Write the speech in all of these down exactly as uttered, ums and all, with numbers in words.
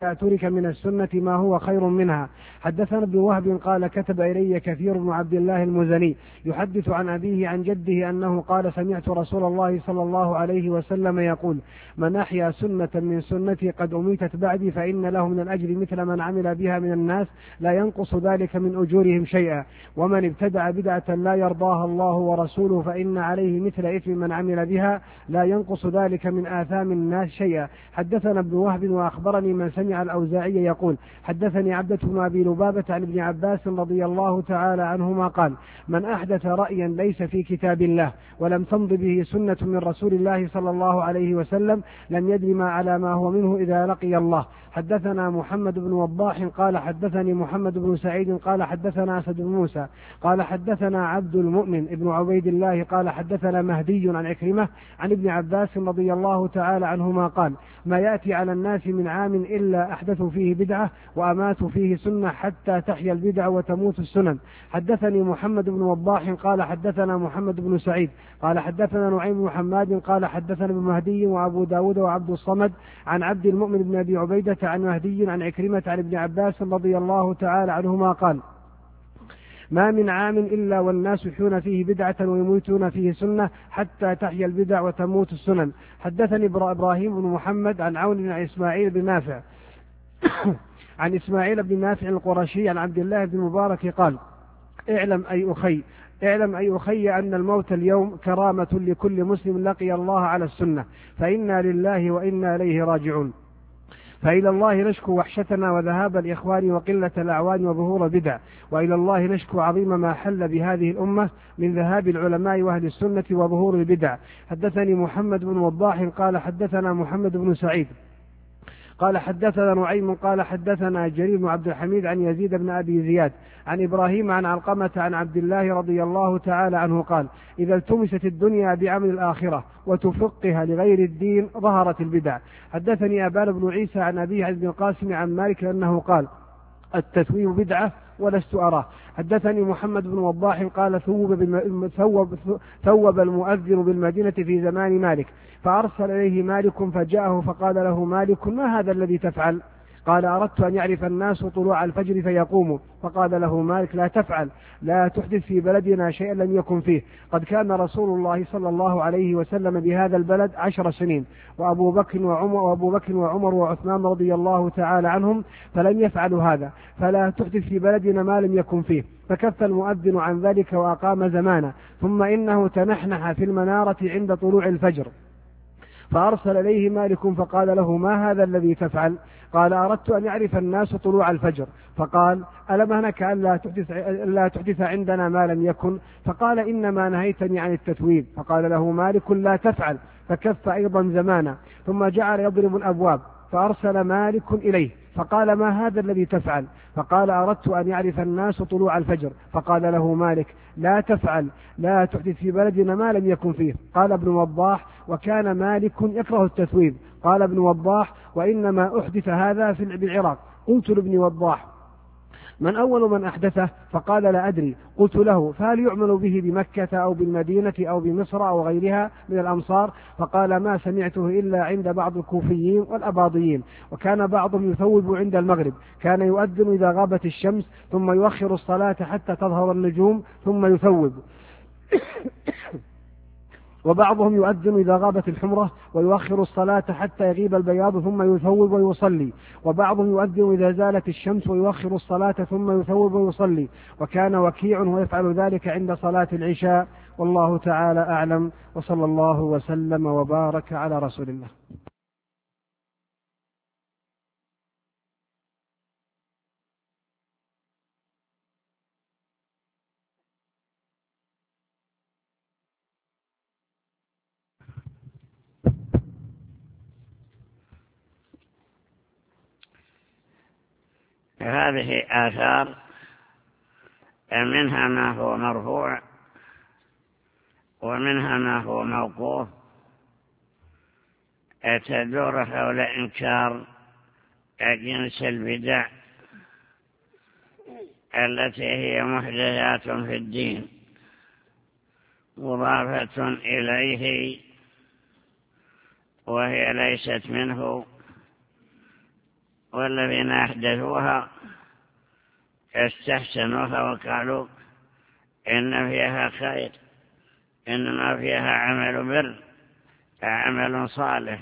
ترك من السنة ما هو خير منها. حدثنا ابن وهب قال كتب إلي كثير بن عبد الله المزني يحدث عن أبيه عن جده أنه قال سمعت رسول الله صلى الله عليه وسلم يقول من أحيا سنة من سنتي قد أميتت بعدي فإن له من الأجر مثل من عمل بها من الناس لا ينقص ذلك من أجورهم شيئا، ومن ابتدع بدعة لا يرضاها الله ورسوله فإن عليه مثل إثم من عمل بها لا ينقص ذلك من آثام الناس شيئا. حدثنا ابن وهب وأخبرني من سمع الأوزاعي يقول حدثني عبدة بن أبي لبابة عن ابن عباس رضي الله تعالى عنهما قال من أحدث رأيا ليس في كتاب الله ولم تمض به سنة من رسول الله صلى الله عليه وسلم لم يدر ما على ما هو منه إذا لقي الله. حدثنا محمد بن وضاح قال حدثني محمد بن سعيد قال حدثنا أسد بن موسى قال حدثنا عبد المؤمن ابن عبيد الله قال حدثنا مهدي عن عكرمة عن ابن عباس رضي الله تعالى عنهما قال ما يأتي على الناس من عام إلا أحدثوا فيه بدعة وأماتوا فيه سنة حتى تحيا البدع وتموت السنن. حدثني محمد بن وضاح قال حدثنا محمد بن سعيد قال حدثنا نعيم بن حماد قال حدثنا ابن مهدي وأبو داود وعبد الصمد عن عبد المؤمن بن أبي عبيدة عن مهدي عن عكرمة عن ابن عباس رضي الله تعالى عنهما قال ما من عام إلا والناس يحيون فيه بدعة ويموتون فيه سنة حتى تحيا البدع وتموت السنن. حدثني إبراهيم بن محمد عن عون بن إسماعيل بن نافع عن إسماعيل بن نافع القرشي عن عبد الله بن مبارك قال اعلم أي أخي اعلم أي أخي أن الموت اليوم كرامة لكل مسلم لقي الله على السنة فإنا لله وإنا إليه راجعون، فإلى الله نشكو وحشتنا وذهاب الإخوان وقلة الأعوان وظهور البدع، وإلى الله نشكو عظيم ما حل بهذه الأمة من ذهاب العلماء وأهل السنة وظهور البدع. حدثني محمد بن وضاح قال حدثنا محمد بن سعيد قال حدثنا نعيم قال حدثنا جرير بن عبد الحميد عن يزيد بن أبي زياد عن إبراهيم عن علقمة عن عبد الله رضي الله تعالى عنه قال إذا التمست الدنيا بعمل الآخرة وتفقها لغير الدين ظهرت البدع. حدثني أبان بن عيسى عن أبيه عن ابن القاسم عن مالك أنه قال التثويب بدعة ولست أراه. حدثني محمد بن وضاح قال ثوب, بالم... ثوب... ثوب المؤذن بالمدينة في زمان مالك فأرسل إليه مالك فجاءه فقال له مالك ما هذا الذي تفعل؟ قال أردت أن يعرف الناس طلوع الفجر فيقوموا. فقال له مالك لا تفعل، لا تحدث في بلدنا شيئا لم يكن فيه، قد كان رسول الله صلى الله عليه وسلم بهذا البلد عشر سنين وأبو بكر وعمر, وأبو بكر وعمر وعثمان رضي الله تعالى عنهم فلم يفعلوا هذا، فلا تحدث في بلدنا ما لم يكن فيه. فكف المؤذن عن ذلك وأقام زمانا، ثم إنه تنحنح في المنارة عند طلوع الفجر فأرسل إليه مالك فقال له ما هذا الذي تفعل؟ قال أردت أن يعرف الناس طلوع الفجر. فقال ألم أنك ألا تحدث, ألا تحدث عندنا ما لم يكن؟ فقال إنما نهيتني عن التثويب. فقال له مالك لا تفعل، فكف أيضا زمانا، ثم جعل يضرب الأبواب فأرسل مالك إليه فقال ما هذا الذي تفعل؟ فقال أردت أن يعرف الناس طلوع الفجر. فقال له مالك لا تفعل، لا تحدث في بلدنا ما لم يكن فيه. قال ابن وضاح وكان مالك يكره التثويب. قال ابن وضاح وإنما أحدث هذا في بالعراق. قلت لابن وضاح من أول من أحدثه؟ فقال لا أدري. قلت له فهل يعمل به بمكة أو بالمدينة أو بمصر أو غيرها من الأمصار؟ فقال ما سمعته إلا عند بعض الكوفيين والأباضيين، وكان بعضهم يثوب عند المغرب، كان يؤذن إذا غابت الشمس ثم يؤخر الصلاة حتى تظهر النجوم ثم يثوب وبعضهم يؤذن إذا غابت الحمرة ويؤخر الصلاة حتى يغيب البياض ثم يثوب ويصلي، وبعضهم يؤذن إذا زالت الشمس ويؤخر الصلاة ثم يثوب ويصلي، وكان وكيع ويفعل ذلك عند صلاة العشاء. والله تعالى أعلم، وصلى الله وسلم وبارك على رسول الله. هذه آثار منها ما هو مرفوع ومنها ما هو موقوف تدور حول إنكار جنس البدع التي هي محدثات في الدين مضافة إليه وهي ليست منه والذين أحدثوها استحسنوها وقالوا إن فيها خير، إنما فيها عمل بر، عمل صالح.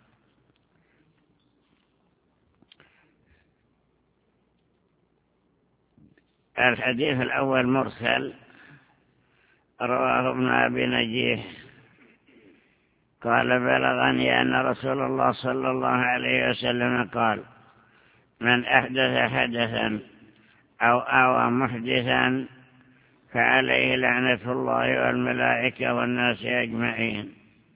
الحديث الأول مرسل، رواه ابن أبي نجيح قال بلغني أن رسول الله صلى الله عليه وسلم قال: من أحدث حدثا أو آوى محدثا فعليه لعنة الله والملائكة والناس أجمعين.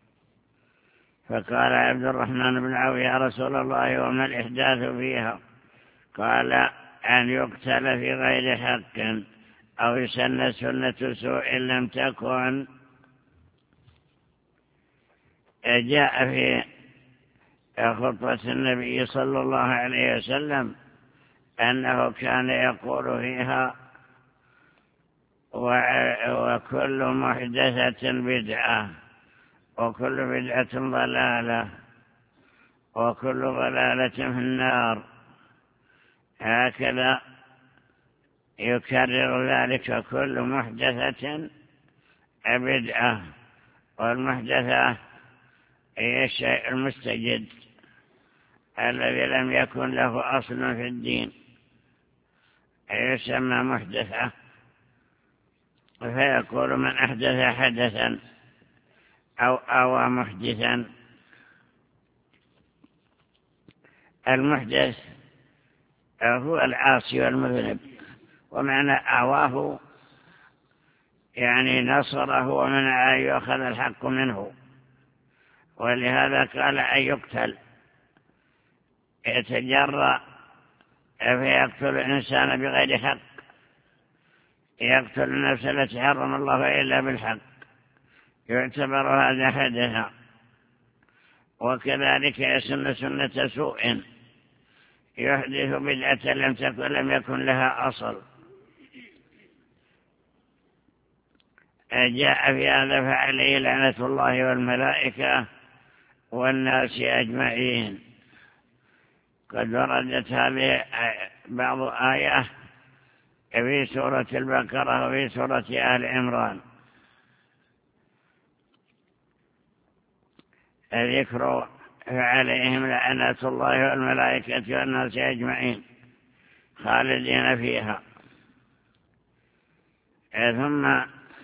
فقال عبد الرحمن بن عوف: يا رسول الله وما الإحداث فيها؟ قال: أن يقتل في غير حق أو يسن سنة سوء لم تكن. جاء في خطبة النبي صلى الله عليه وسلم أنه كان يقول فيها: وكل محدثة بدعة، وكل بدعة ضلالة، وكل ضلالة في النار. هكذا يكرر ذلك: كل محدثة بدعة. والمحدثة هي الشيء المستجد الذي لم يكن له أصل في الدين، يسمى محدثة. فيقول: من أحدث حدثا أو آوى محدثا. المحدث هو العاصي والمذنب، ومعنى آواه يعني نصره ومنع أن يأخذ الحق منه، ولهذا قال أن يقتل. يتجرأ فيقتل الإنسان بغير حق، يقتل النفس التي حرم الله إلا بالحق، يعتبر هذا حدثا. وكذلك يسن سنة سوء، يحدث بدعة لم تكن لم يكن لها أصل. جاء في هذا: فعليه لعنة الله والملائكة والناس أجمعين. قد وردت هذه بعض آية في سورة البقرة وفي سورة آل عمران، ذكر فعليهم لعنة الله والملائكة والناس أجمعين خالدين فيها. ثم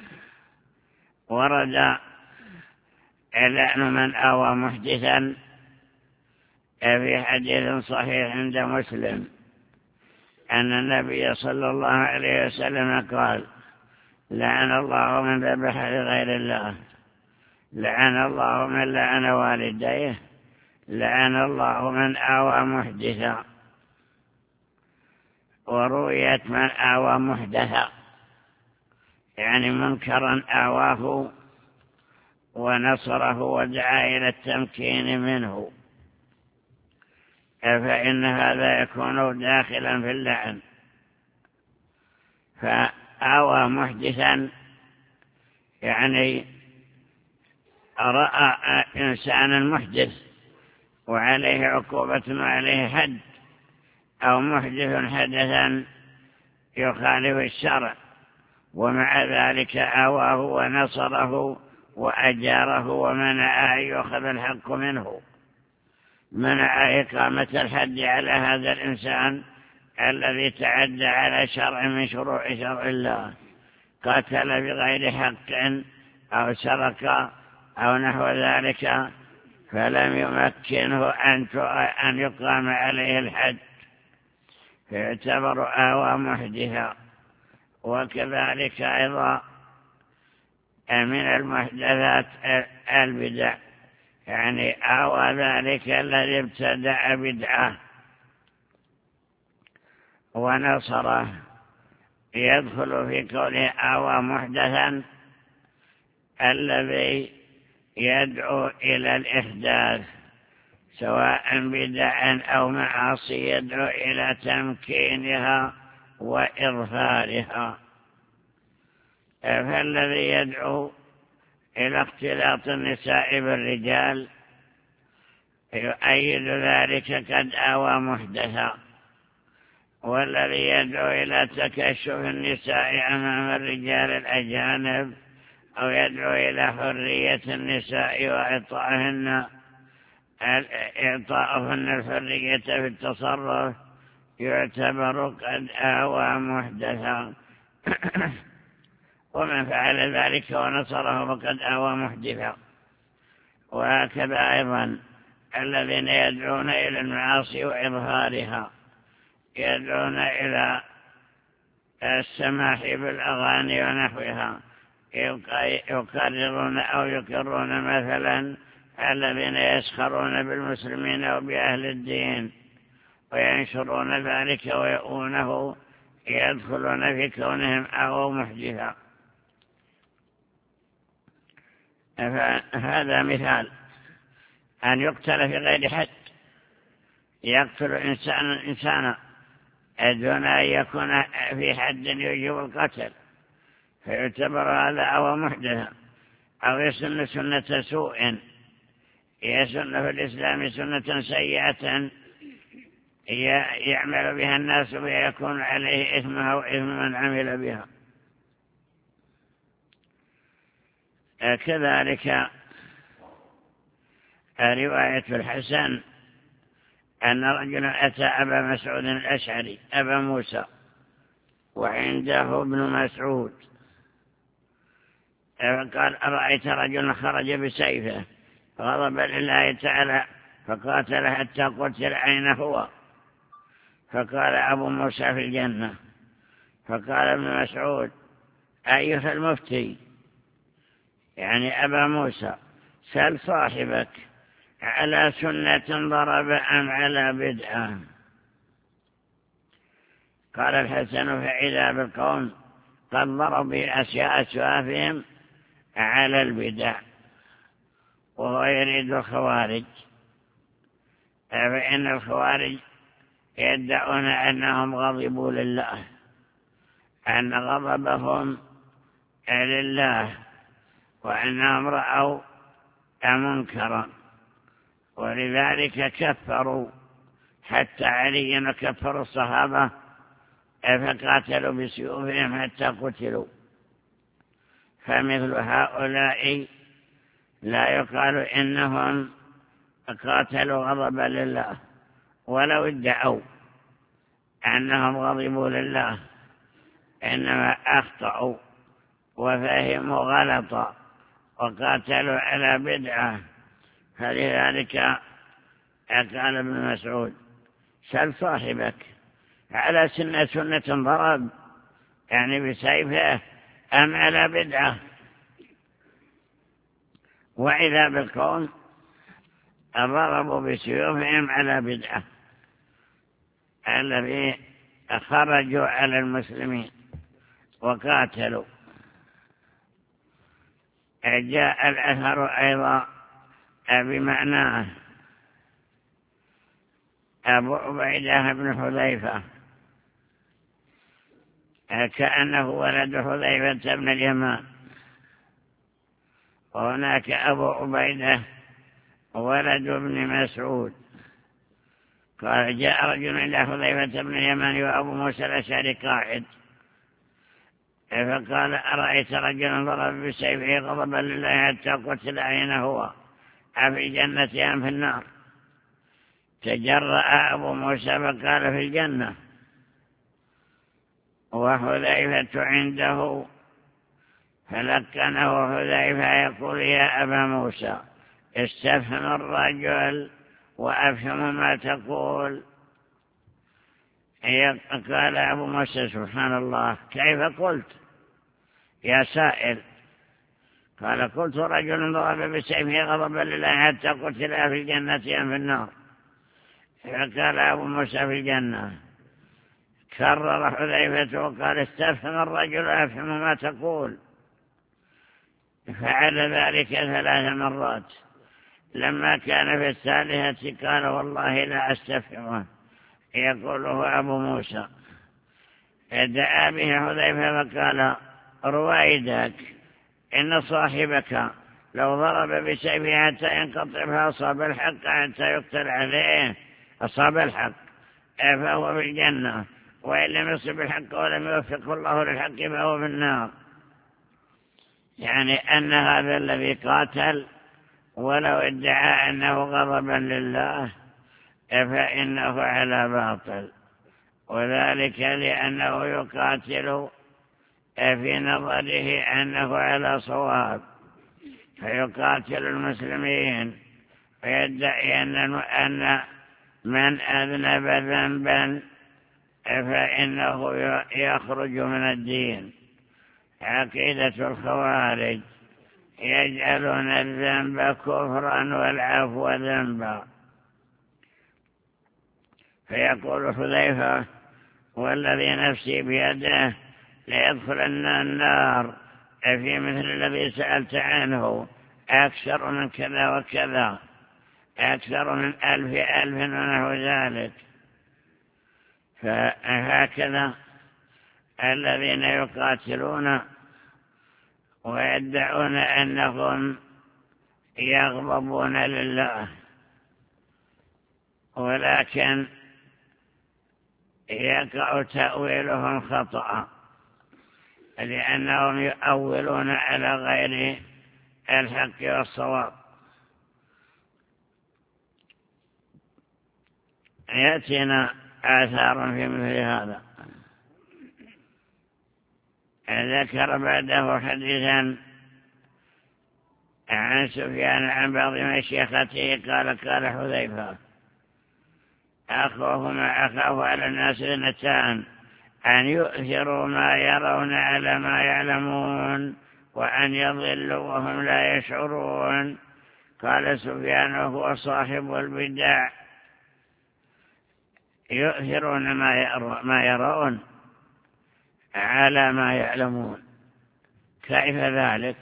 ورد لعن من آوى محدثا في حديث صحيح عند مسلم أن النبي صلى الله عليه وسلم قال: لعن الله من ذبح لغير الله، لعن الله من لعن والديه، لعن الله من آوى محدثا. ورويت من آوى محدثا يعني منكرا آواه ونصره ودعا إلى التمكين منه، فإن هذا يكون داخلا في اللعن. فآوى محدثا يعني رأى إنسانا محدث وعليه عقوبة وعليه حد، أو محدث حدثا يخالف الشرع، ومع ذلك آواه ونصره وأجاره ومنع أن يأخذ الحق منه، منع إقامة الحد على هذا الإنسان الذي تعدى على شرع من شروع شرع الله، قتل بغير حق أو سرق أو نحو ذلك، فلم يمكنه أن يقام عليه الحد، فيعتبر آوى محدثا. وكذلك أيضا من المحدثات البدع، يعني آوى ذلك الذي ابتدع بدعة ونصره، يدخل في قوله آوى محدثا الذي يدعو إلى الإحداث، سواء بدعا أو معاصي يدعو إلى تمكينها وإظهارها. فالذي يدعو إلى اختلاط النساء بالرجال يؤيد ذلك قد آوى محدثا. والذي يدعو إلى تكشف النساء أمام الرجال الأجانب أو يدعو إلى حرية النساء وإعطائهن إعطائهن الحرية في التصرف يعتبر قد آوى محدثا. ومن فعل ذلك ونصره فقد آوى محدثا. وهكذا أيضا الذين يدعون إلى المعاصي وإظهارها، يدعون إلى السماح بالأغاني ونحوها، يقررون أو يقرون مثلا الذين يسخرون بالمسلمين وبأهل الدين وينشرون ذلك ويؤونه، يدخلون في كونهم أو محدثا. فهذا مثال أن يقتل في غير حد، يقتل إنسان إنسانا دون أن يكون في حد يجب القتل، فيعتبر هذا أو محدثا. أو يسن سنة سوء، يسن في الإسلام سنة سيئة يعمل بها الناس ويكون عليه إثمها وإثم من عمل بها. كذلك رواية الحسن أن رجلا أتى أبا مسعود الأشعري أبا موسى وعنده ابن مسعود، فقال: أرأيت رجلا خرج بسيفه غضب لله تعالى فقاتل حتى قتل، أين هو؟ فقال أبو موسى في الجنة. فقال ابن مسعود: أيها المفتي، يعني أبا موسى، سل صاحبك على سنة ضرب أم على بدعة؟ قال الحسن: فإذا بالقوم قد ضربوا أشياء أسوافهم على البدع. وهو يريد الخوارج، فإن الخوارج يدعون أنهم غضبوا لله، أن غضبهم لله، وأنهم رأوا منكرا، ولذلك كفروا حتى عليا وكفروا الصحابة فقاتلوا بسيوفهم حتى قتلوا. فمثل هؤلاء لا يقال إنهم قاتلوا غضبا لله، ولو ادعوا أنهم غضبوا لله، إنما أخطأوا وفهموا غلطا وقاتلوا على بدعة. فلذلك قال ابن مسعود: سل صاحبك على سنة سنة ضرب، يعني بسيفه، أم على بدعة؟ وإذا بالقوم ضربوا بسيوفهم على بدعة، الذي خرجوا على المسلمين وقاتلوا. جاء الأثر أيضا بمعناه. أبو عبيدة بن حذيفة كأنه ولد حذيفة بن اليمان، وهناك أبو عبيدة ولد ابن مسعود. قال: جاء رجل إلى حذيفة بن اليمان وأبو موسى الأشعري قاعد، فقال: أرأيت رجلا ضرب بسيفه غضبا لله حتى قتل، أين هو؟ أفي الجنة أم في النار؟ تجرأ أبو موسى فقال: في الجنة. وحذيفة عنده، فلكنه حذيفة يقول: يا أبا موسى، استفهم الرجل وأفهم ما تقول. قال أبو موسى: سبحان الله، كيف قلت يا سائل؟ قال: قلت رجل ضرب بسيفه غضبا لله حتى قتل في الجنة أم في النار؟ فقال أبو موسى: في الجنة. كرر حذيفة وقال: استفهم الرجل أفهم ما تقول. فعل ذلك ثلاث مرات. لما كان في الثالثة قال: والله لا أستفهمه، يقوله أبو موسى. دعا به حذيفة فقال: رويدك، إن صاحبك لو ضرب بسيفه حتى ينقطع فأصاب الحق حتى يقتل عليه أصاب الحق فهو في الجنة، وإن لم يصب الحق ولم يوفقه الله للحق فهو في النار. يعني أن هذا الذي قاتل ولو ادعى أنه غضبا لله فإنه على باطل، وذلك لأنه يقاتل في نظره أنه على صواب، فيقاتل المسلمين ويدعي أن من أذنب ذنبا فإنه يخرج من الدين. عقيدة الخوارج يجعلون الذنب كفرا والعفو ذنبا. فيقول حذيفة والذي نفسي بيده ليدخلن النار في مثل الذي سألت عنه أكثر من كذا وكذا، أكثر من ألف ألف ونحو ذلك. فهكذا الذين يقاتلون ويدعون أنهم يغضبون لله، ولكن يقع تأويلهم خطأ، لأنهم يؤولون على غير الحق والصواب. يأتينا آثار في مثل هذا. ذكر بعده حديثا عن سفيان عن بعض مشيخته قال قال حذيفة أخوه ما أخاف على الناس اثنتان، أن يؤثروا ما يرون على ما يعلمون، وأن يضلوا وهم لا يشعرون. قال سفيان هو صاحب البدع، يؤثرون ما يرون على ما يعلمون. كيف ذلك؟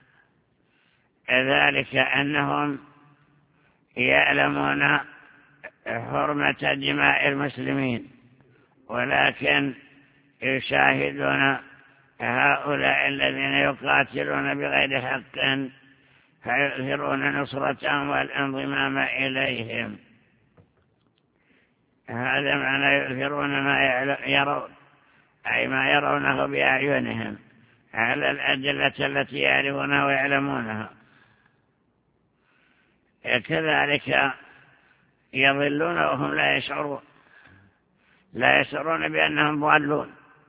ذلك أنهم يعلمون حرمة دماء المسلمين، ولكن يشاهدون هؤلاء الذين يقاتلون بغير حق فيؤثرون نصرتهم والانضمام إليهم. هذا معنى يؤثرون ما يرون، أي ما يرونه بأعينهم على الأدلة التي يعرفونها ويعلمونها. كذلك يضلون وهم لا يشعرون، لا يشعرون بأنهم ضالون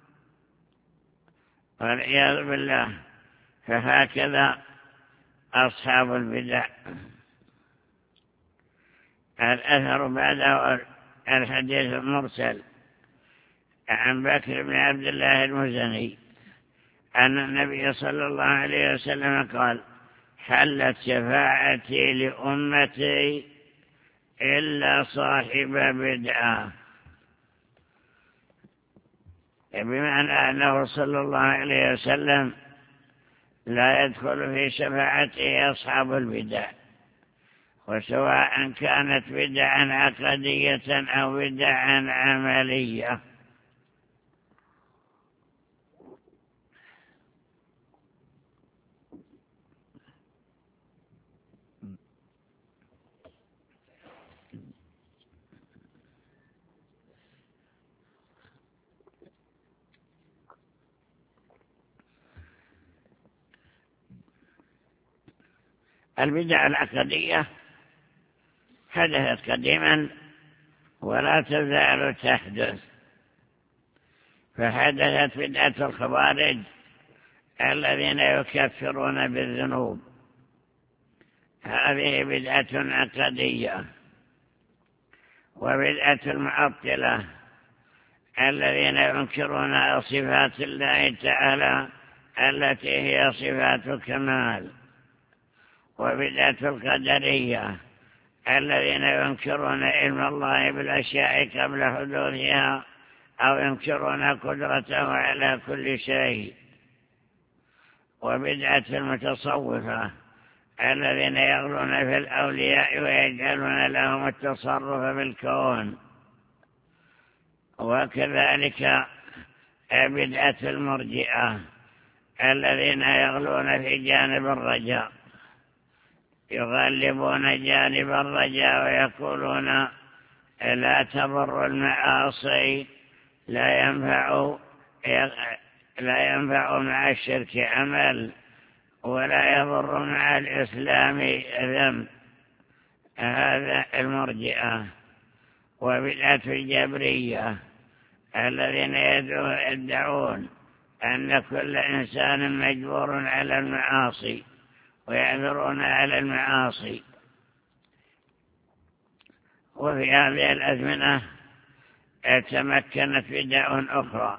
والعياذ بالله. فهكذا أصحاب البدع. الأثر بعده الحديث المرسل عن بكر بن عبد الله المزني أن النبي صلى الله عليه وسلم قال حلت شفاعتي لأمتي إلا صاحب بدعة، بمعنى أنه صلى الله عليه وسلم لا يدخل في شفاعته أصحاب البدع، وسواء كانت بدعا عقدية أو بدعا عملية. البدع العقدية حدثت قديما ولا تزال تحدث، فحدثت بدعة الخوارج الذين يكفرون بالذنوب، هذه بدعة عقدية. وبدعة المعطلة الذين ينكرون صفات الله تعالى التي هي صفات الكمال. وبدعة القدرية الذين ينكرون علم الله بالأشياء قبل حدوثها أو ينكرون قدرته على كل شيء. وبدعة المتصوفة الذين يغلون في الأولياء ويجعلون لهم التصرف بالكون. وكذلك بدعة المرجئة الذين يغلون في جانب الرجاء يغلبون جانب الرجاء ويقولون لا تضر المعاصي، لا ينفع لا ينفع مع الشرك عمل، ولا يضر مع الإسلام ذنب. هذا المرجئة. وبدعة الجبرية الذين يدعون أن كل إنسان مجبور على المعاصي ويعذرون على المعاصي. وفي هذه الأزمنة تمكنت بدع أخرى،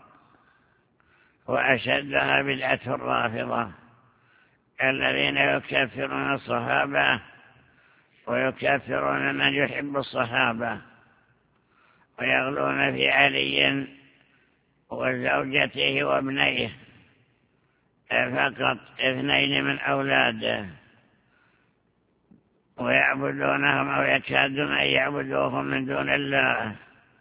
وأشدها بدعة الرافضة الذين يكفرون الصحابة ويكفرون من يحب الصحابة، ويغلون في علي وزوجته وابنيه فقط، اثنين من أولاده، ويعبدونهم أو يكادون أن يعبدوهم من دون الله.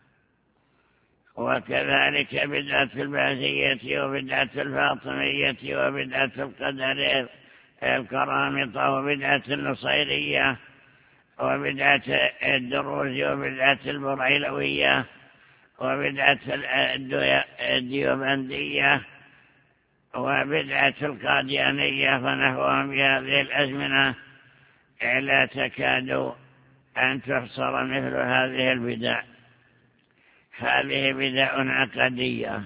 وكذلك بدعة الباذية وبدعة الفاطمية وبدعة القدر القرامطة وبدعة النصيرية وبدعة الدروز وبدعة البريلوية وبدعة الديوبندية وبدعة القاديانية ونحوهم بهذه الأزمنة لا تكاد أن تحصر مثل هذه البدع. هذه بدع عقدية.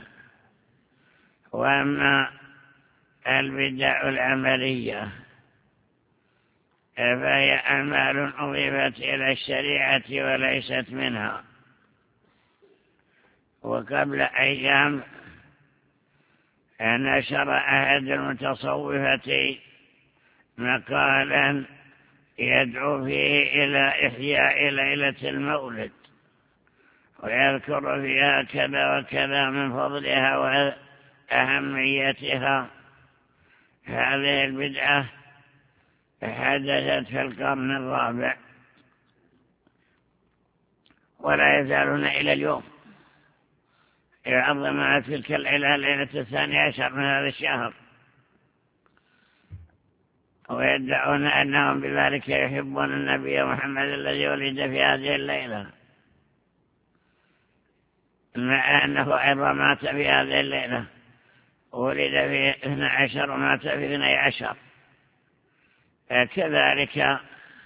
وأما البدع العملية فهي أعمال أضيفت إلى الشريعة وليست منها. وقبل أيام نشر أحد المتصوفة مقالا يدعو فيه إلى إحياء ليلة المولد، ويذكر فيها كذا وكذا من فضلها وأهميتها. هذه البدعة حدثت في القرن الرابع، ولا يزالون إلى اليوم يعظمون تلك الليلة ليلة الثاني عشر من هذا الشهر، ويدعون أنهم بذلك يحبون النبي محمد الذي ولد في هذه الليلة، مع أنه أيضا مات في هذه الليلة، ولد في اثني عشر ومات في اثني عشر. كذلك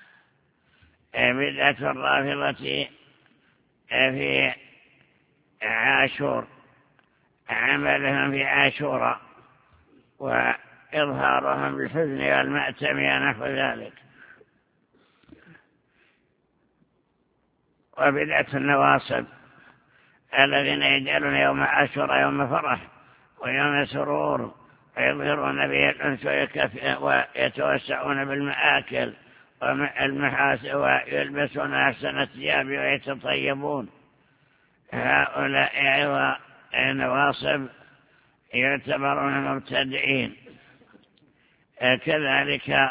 بدعة الرافضة في عاشور، عملهم في عاشوراء وإظهارهم بالحزن والمأتم ونحو ذلك. وبدعة النواصب الذين يجعلون يوم عاشوراء يوم فرح ويوم سرور، ويظهرون به الأنس ويتوسعون بالمآكل والمحاسن ويلبسون أحسن الثياب ويتطيبون. هؤلاء أيضا نواصب يعتبرون مبتدئين. كذلك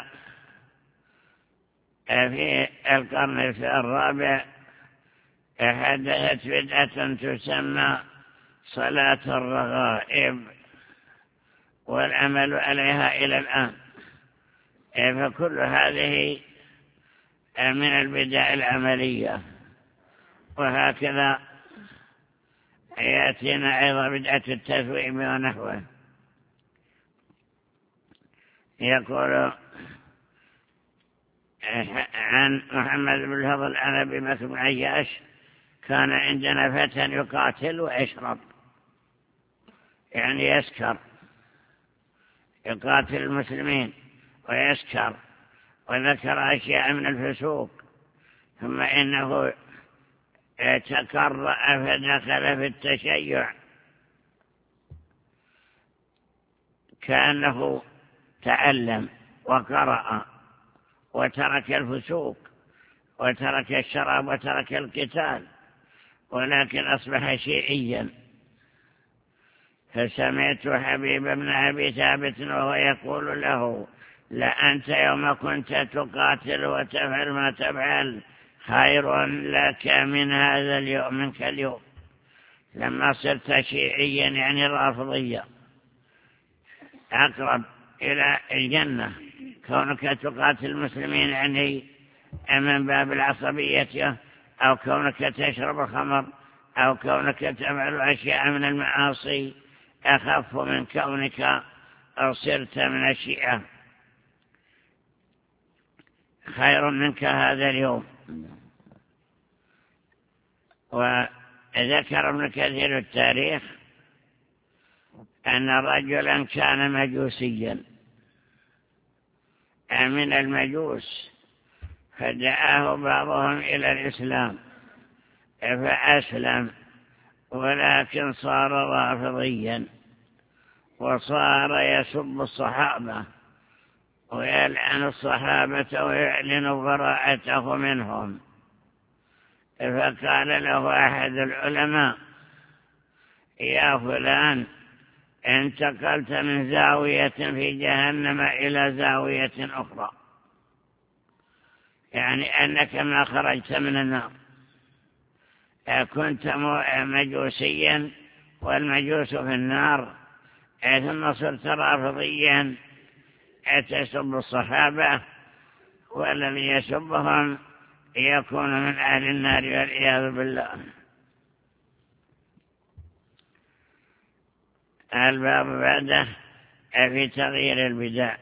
في القرن الرابع حدثت بدعة تسمى صلاة الرغائب، والعمل عليها إلى الآن. فكل هذه من البدع العملية. وهكذا يأتينا أيضا بدعة التثويب ونحوه. يقول عن محمد بن الفضل عن أبي بكر بن عياش: كان عندنا فتى يقاتل ويشرب، يعني يسكر، يقاتل المسلمين ويسكر، وذكر أشياء من الفسوق، ثم إنه تكرأ فدخل في التشيع، كأنه تعلم وقرأ وترك الفسوق وترك الشراب وترك القتال، ولكن أصبح شيعيا. فسمعت حبيب بن أبي ثابت وهو يقول له: لأنت يوم كنت تقاتل وتفعل ما تفعل خير لك من هذا اليوم، منك اليوم. لما صرت شيعيا يعني رافضيا أقرب إلى الجنة كونك تقاتل المسلمين يعني من باب العصبية، أو كونك تشرب الخمر، أو كونك تفعل أشياء من المعاصي أخف من كونك صرت من الشيعة. خير منك هذا اليوم. وذكر ابن كثير التاريخ أن رجلا كان مجوسيا من المجوس، فدعاه بعضهم إلى الإسلام فأسلم، ولكن صار رافضيا وصار يسب الصحابة ويلعن الصحابة ويعلن براءته منهم. فقال له أحد العلماء: يا فلان، انتقلت من زاوية في جهنم إلى زاوية أخرى، يعني أنك ما خرجت من النار. كنت مجوسيا والمجوس في النار، ثم صرت رافضيا تسب الصحابة، والذي يسبهم يكون من أهل النار والعياذ بالله. الباب بعده في تغيير البدع.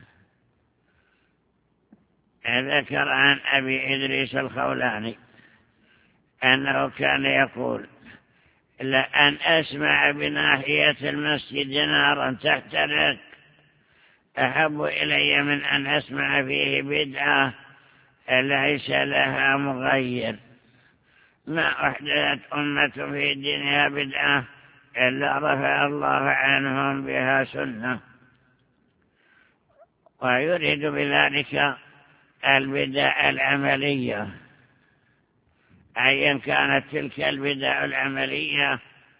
ذكر عن أبي إدريس الخولاني أنه كان يقول: لأن أسمع بناحية المسجد نارا تحترق أحب إلي من أن أسمع فيه بدعة ليس لها مغير. ما أحدثت أمة في دينها بدعة إلا رفع الله عنهم بها سنة. ويريد بذلك البدع العملية، أيا كانت تلك البدع العملية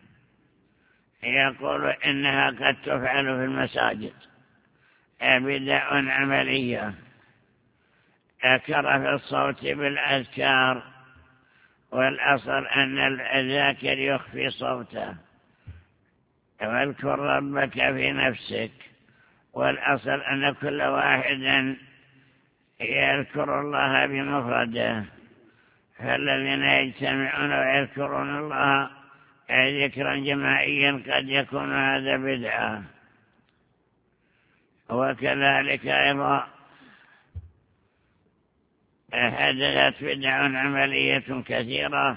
يقول إنها قد تفعل في المساجد، بدع عملية كرف الصوت بالأذكار، والأصل أن الذاكر يخفي صوته، واذكر ربك في نفسك، والأصل أن كل واحد يذكر الله بمفرده. فالذين يجتمعون ويذكرون الله ذكرا جماعيا قد يكون هذا بدعة. وكذلك أيضا حدثت بدع عملية كثيرة.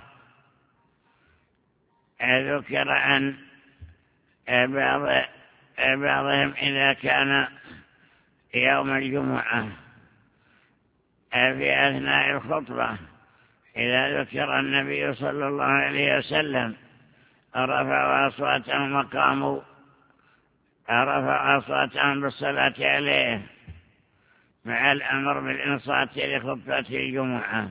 ذكر عن بعض بعضهم إذا كان يوم الجمعة في أثناء الخطبة، إذا ذكر النبي صلى الله عليه وسلم رفعوا أصواتهم وقاموا رفعوا أصواتهم بالصلاة عليه مع الأمر بالإنصات لخطبة الجمعة.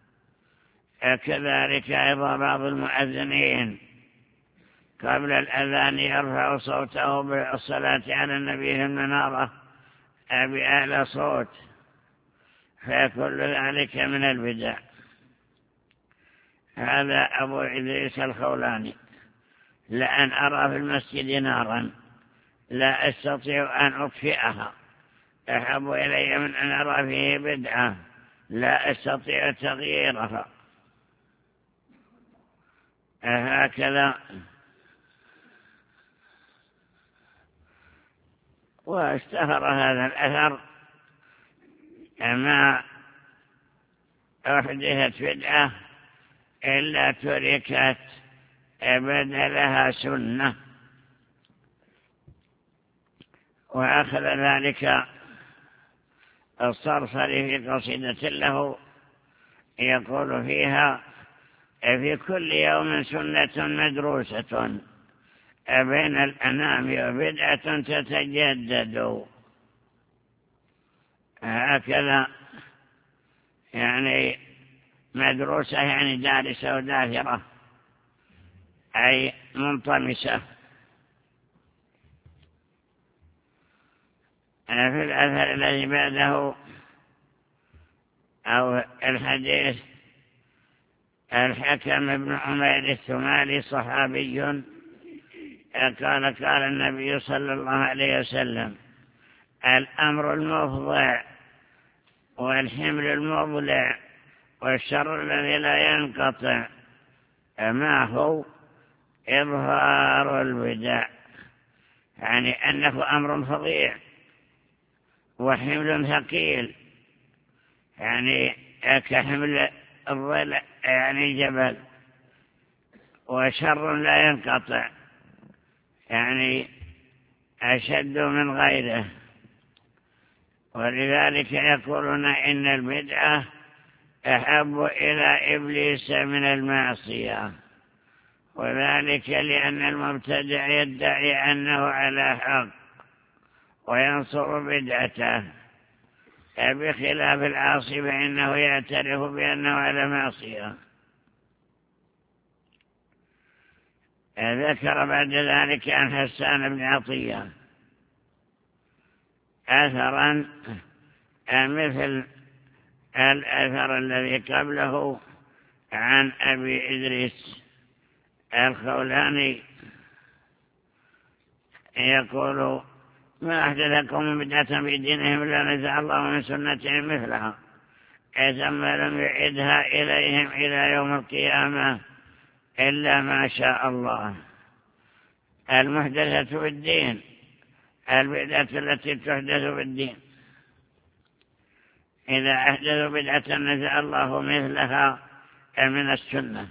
كذلك أيضا بعض المؤذنين قبل الأذان يرفع صوته بالصلاة على النبي في المنارة بأعلى صوت، فكل ذلك من البدع. هذا أبو إدريس الخولاني: لأن أرى في المسجد نارا لا أستطيع أن أطفئها أحب إلي من أن أرى فيه بدعة لا أستطيع تغييرها. هكذا. واشتهر هذا الأثر ما أحدثت بدعة إلا تركت بدلها سنة. وأخذ ذلك الصرصري في قصيدة له يقول فيها: في كل يوم سنة مدروسة بين الأنام وبدعة تتجدد. هكذا، يعني مدروسة يعني دارسة وداثرة، أي منطمسة. في الأثر الذي بعده أو الحديث: الحكم بن عمير الثمالي صحابي قال: قال النبي صلى الله عليه وسلم: الأمر المفضع والحمل المضلع والشر الذي لا ينقطع، ما هو إظهار البدع، يعني أنه أمر فظيع وحمل ثقيل، يعني كحمل الضلع يعني جبل، وشر لا ينقطع يعني أشد من غيره. ولذلك يقولون إن البدعة أحب إلى إبليس من المعصية، وذلك لأن المبتدع يدعي أنه على حق وينصر بدعته، بخلاف العاصي فإنه يعترف بأنه على معصية. ذكر بعد ذلك عن حسان بن عطية أثرا مثل الأثر الذي قبله عن أبي إدريس الخولاني يقول: ما أحدثكم من بدعة في دينهم إلا نزع الله من سنتهم مثلها، ثم لم يعدها إليهم إلى يوم القيامة إلا ما شاء الله. المحدثة في الدين البدعة التي تحدث في الدين، إذا أحدثوا بدعة نزع الله مثلها من السنة.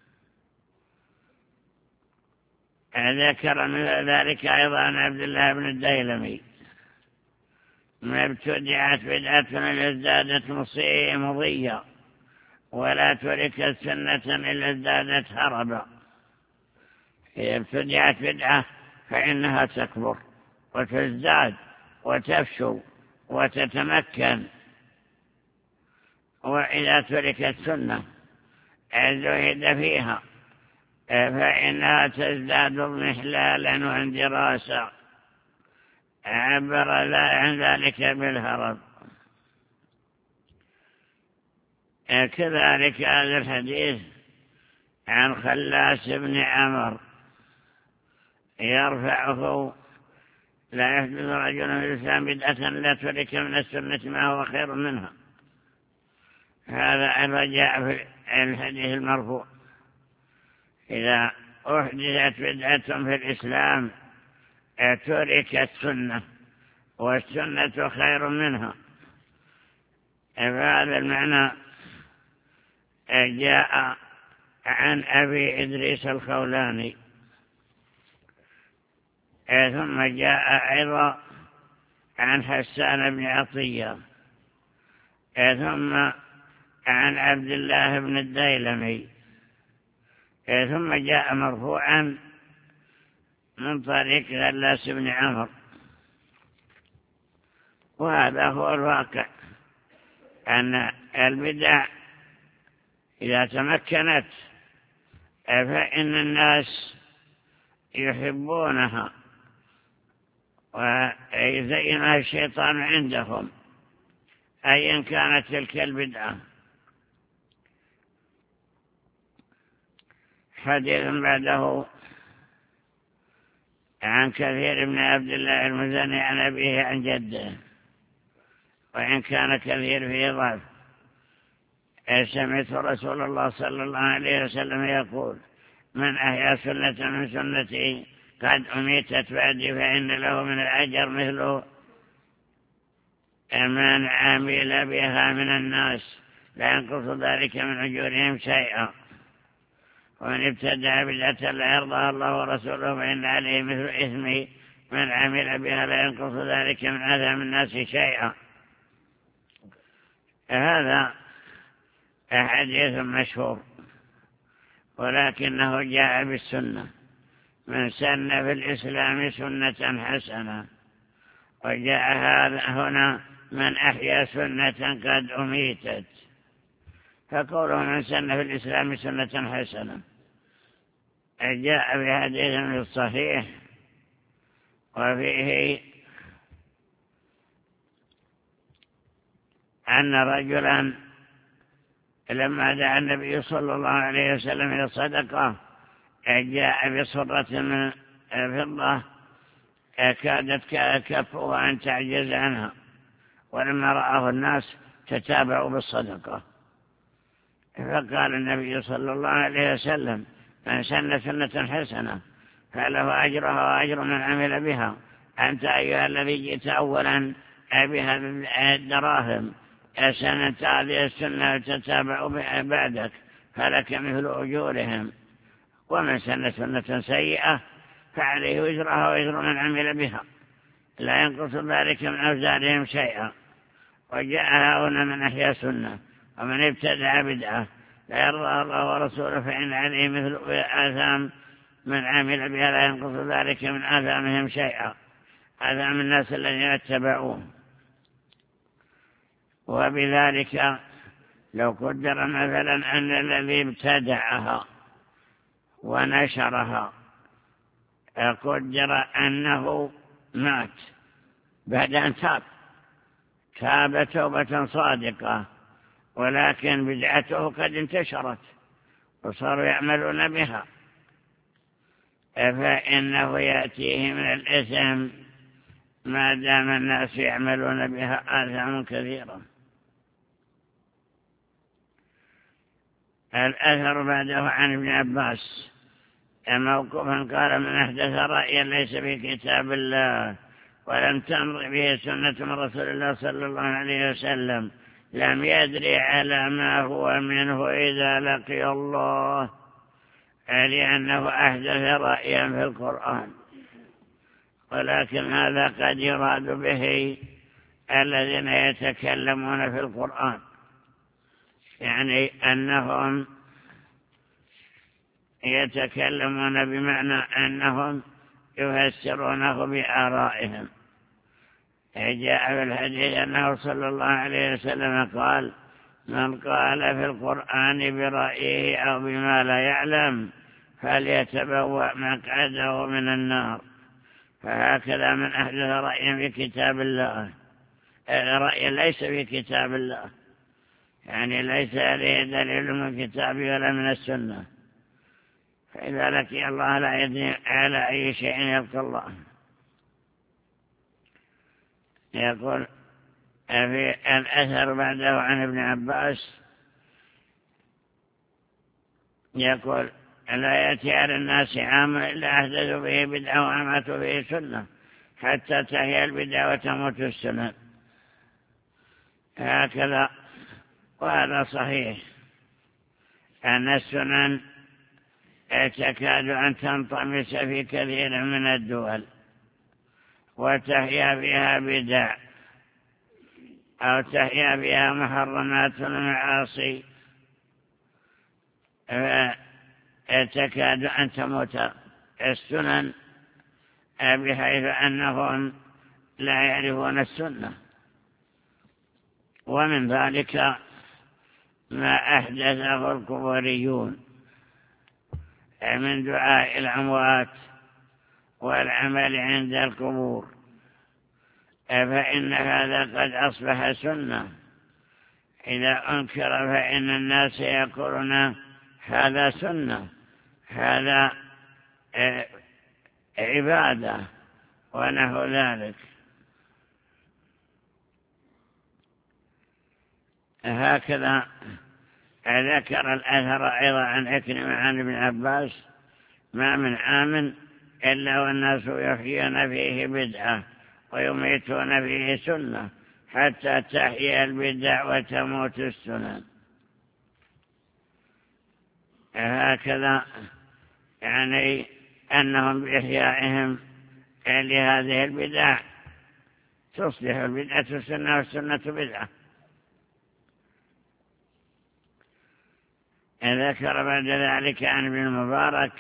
ذكر من ذلك أيضا عن عبد الله بن الديلمي: ما ابتدعت بدعة إلا ازدادت مضية، ولا تركت سنة إلا ازدادت هربا. إذا ابتدعت بدعة فإنها تكبر وتزداد وتفشو وتتمكن، وإذا تركت سنة زهد فيها فإنها تزداد اضمحلالا واندراسا. عبر عن ذلك بالهرب. كذلك هذا الحديث عن خلاس بن عمر يرفعه: لا يحدث رجل في الإسلام بدعة لا ترك من السنة ما هو خير منها. هذا أيضا جاء في الحديث المرفوع: إذا أحدثت بدعة في الإسلام تركت سنة والسنة خير منها. فهذا المعنى جاء عن أبي إدريس الخولاني. ثم جاء أيضا عن حسان بن عطية، ثم عن عبد الله بن الديلمي، ثم جاء مرفوعا من طريق خلاس بن عمر. وهذا هو الواقع، أن البدع إذا تمكنت فإن الناس يحبونها ويزينها الشيطان عندهم أيا كانت تلك البدعة. حديث بعده عن كثير بن عبد الله المزني عن أبيه عن جده، وإن كان كثير فيه ضعف. سمعت رسول الله صلى الله عليه وسلم يقول: من أحيا سنة من سنتي قد أميتت بعدي فإن له من الأجر مثل من عمل بها من الناس لا ينقص ذلك من أجورهم شيئا، ومن ابتدع بدعة لا يرضاها الله ورسوله فإن عليه مثل إثم من عمل بها لا ينقص ذلك من آثام الناس شيئا. هذا حديث مشهور، ولكنه جاء بالسنة: من سن في الإسلام سنة حسنة. وجاء هذا هنا: من أحيا سنة قد أميتت. فقوله من سن في الإسلام سنة حسنة جاء بحديث من الصحيح، وفيه أن رجلا لما دعا النبي صلى الله عليه وسلم إلى الصدقة جاء بصرة من فضة كادت كفها أن تعجز عنها، ولما رآه الناس تتابعوا بالصدقة. فقال النبي صلى الله عليه وسلم: من سن سنة حسنة فله أجرها وأجر من عمل بها. أنت أيها الذي جئت أولا بها الدراهم سنة هذه السنة وتتابع بعدك فلك مثل أجورهم، ومن سن سنة سيئة فعليه وزرها ووزر من عمل بها، لا ينقص ذلك من أوزارهم شيئا. وجاء هنا من أحيا سنة ومن ابتدع بدعة لا يرضى الله ورسوله فإن عليه مثل آثام من عمل بها، لا ينقص ذلك من آثامهم شيئا، آثام الناس الذين اتبعوه. وبذلك لو قدر مثلا أن الذي ابتدعها ونشرها قدر أنه مات بعد أن تاب تاب توبة صادقة، ولكن بدعته قد انتشرت وصاروا يعملون بها، فإنه يأتيه من الإثم ما دام الناس يعملون بها آثام كثيرا. الأثر بعده عن ابن عباس موقوفا قال: من أحدث رأيا ليس في كتاب الله ولم تمر به سنة من رسول الله صلى الله عليه وسلم لم يدري على ما هو منه إذا لقي الله، لأنه أحدث رأيا في القرآن. ولكن هذا قد يراد به الذين يتكلمون في القرآن، يعني أنهم يتكلمون بمعنى أنهم يفسرونه بآرائهم. جاء في الحديث أنه صلى الله عليه وسلم قال: من قال في القرآن برأيه أو بما لا يعلم فليتبوأ مقعده من النار. فهكذا من أحدث رأيا في كتاب الله، رأي ليس في كتاب الله، يعني ليس عليه دليل من الكتاب ولا من السنة، فإذا لقي الله لا يدري على أي شيء يلقى الله. يقول في الأثر بعده عن ابن عباس يقول: لا يأتي على الناس عام إلا أحدثوا به بدعة وأماتوا به سنة حتى تحيا البدعة وتموت السنة. هكذا. وهذا صحيح أن السنن تكاد أن تنطمس في كثير من الدول وتحيا بها بدع أو تحيا بها محرمات ومعاصي، تكاد أن تموت السنن بحيث أنهم لا يعرفون السنة. ومن ذلك ما أحدثه القبوريون من دعاء الأموات والعمل عند القبور، فإن هذا قد أصبح سنة. إذا أنكر فإن الناس يقولون هذا سنة، هذا عبادة ونحو ذلك. هكذا ذكر الأثر أيضا عن عكرمة عن ابن عباس: ما من عام إلا والناس يحيون فيه بدعة ويميتون فيه سنة حتى تحيا البدع وتموت السنن. هكذا يعني أنهم بإحيائهم لهذه البدع تصبح البدعة سنة والسنة بدعة. ذكر بعد ذلك عن ابن المبارك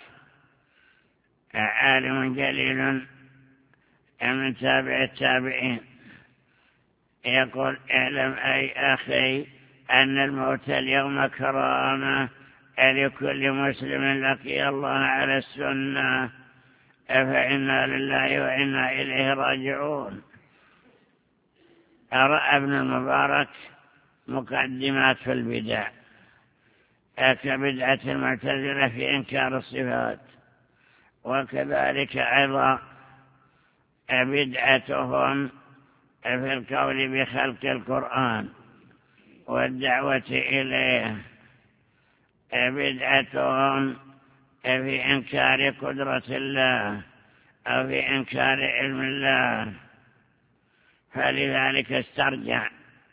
عالم جليل من تابع التابعين يقول: اعلم أي أخي أن الموت اليوم كرامة لكل مسلم لقي الله على السنة، فإنا لله وإنا إليه راجعون. رأى ابن المبارك مقدمات في البدع كبدعة المعتزلة في إنكار الصفات، وكذلك أيضا بدعتهم في القول بخلق القرآن والدعوة إليه، بدعتهم في إنكار قدرة الله أو في إنكار علم الله، فلذلك استرجع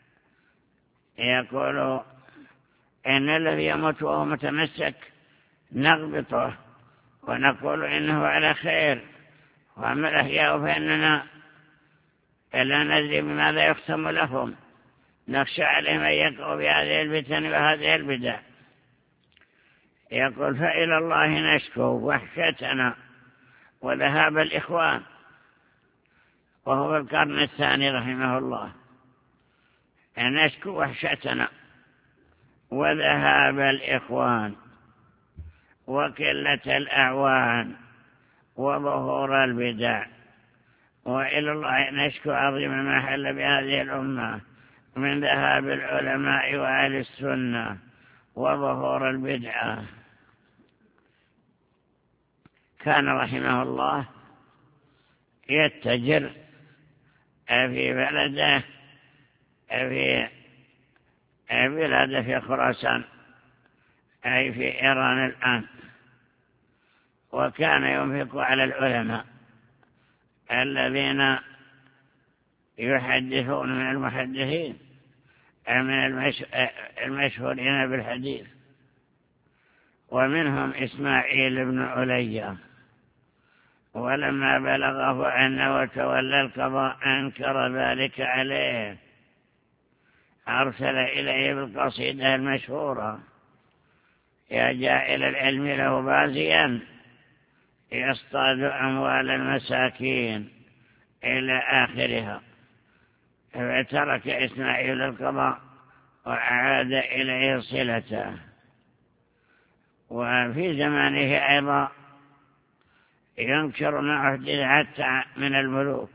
يقول إن الذي يموت وهو متمسك نغبطه ونقول إنه على خير، وأما الأحياء فإننا لا ندري بماذا يختم لهم، نخشى عليهم أن يقعوا بهذه الفتن وهذه البدع. يقول فإلى الله نشكو وحشتنا وذهاب الإخوان، وهو القرن الثاني رحمه الله، نشكو وحشتنا وذهاب الإخوان وقلة الأعوان وظهور البدع، وإلى الله نشكو عظيم ما حل بهذه الأمة من ذهاب العلماء وأهل السنة وظهور البدعة. كان رحمه الله يتجر في بلده في بلاده في خراسان أي في إيران الآن، وكان ينفق على العلماء الذين يحدثون من المحدثين من المشهورين بالحديث، ومنهم إسماعيل بن عليا. ولما بلغه أنه تولى القضاء أنكر ذلك عليه، أرسل إليه بالقصيدة المشهورة: يا جائل العلم له بازيا يصطاد أموال المساكين إلى آخرها. فترك إسماعيل القضاء وأعاد إليه صلته. وفي زمانه أيضا ينكر ما أحدث حتى من الملوك،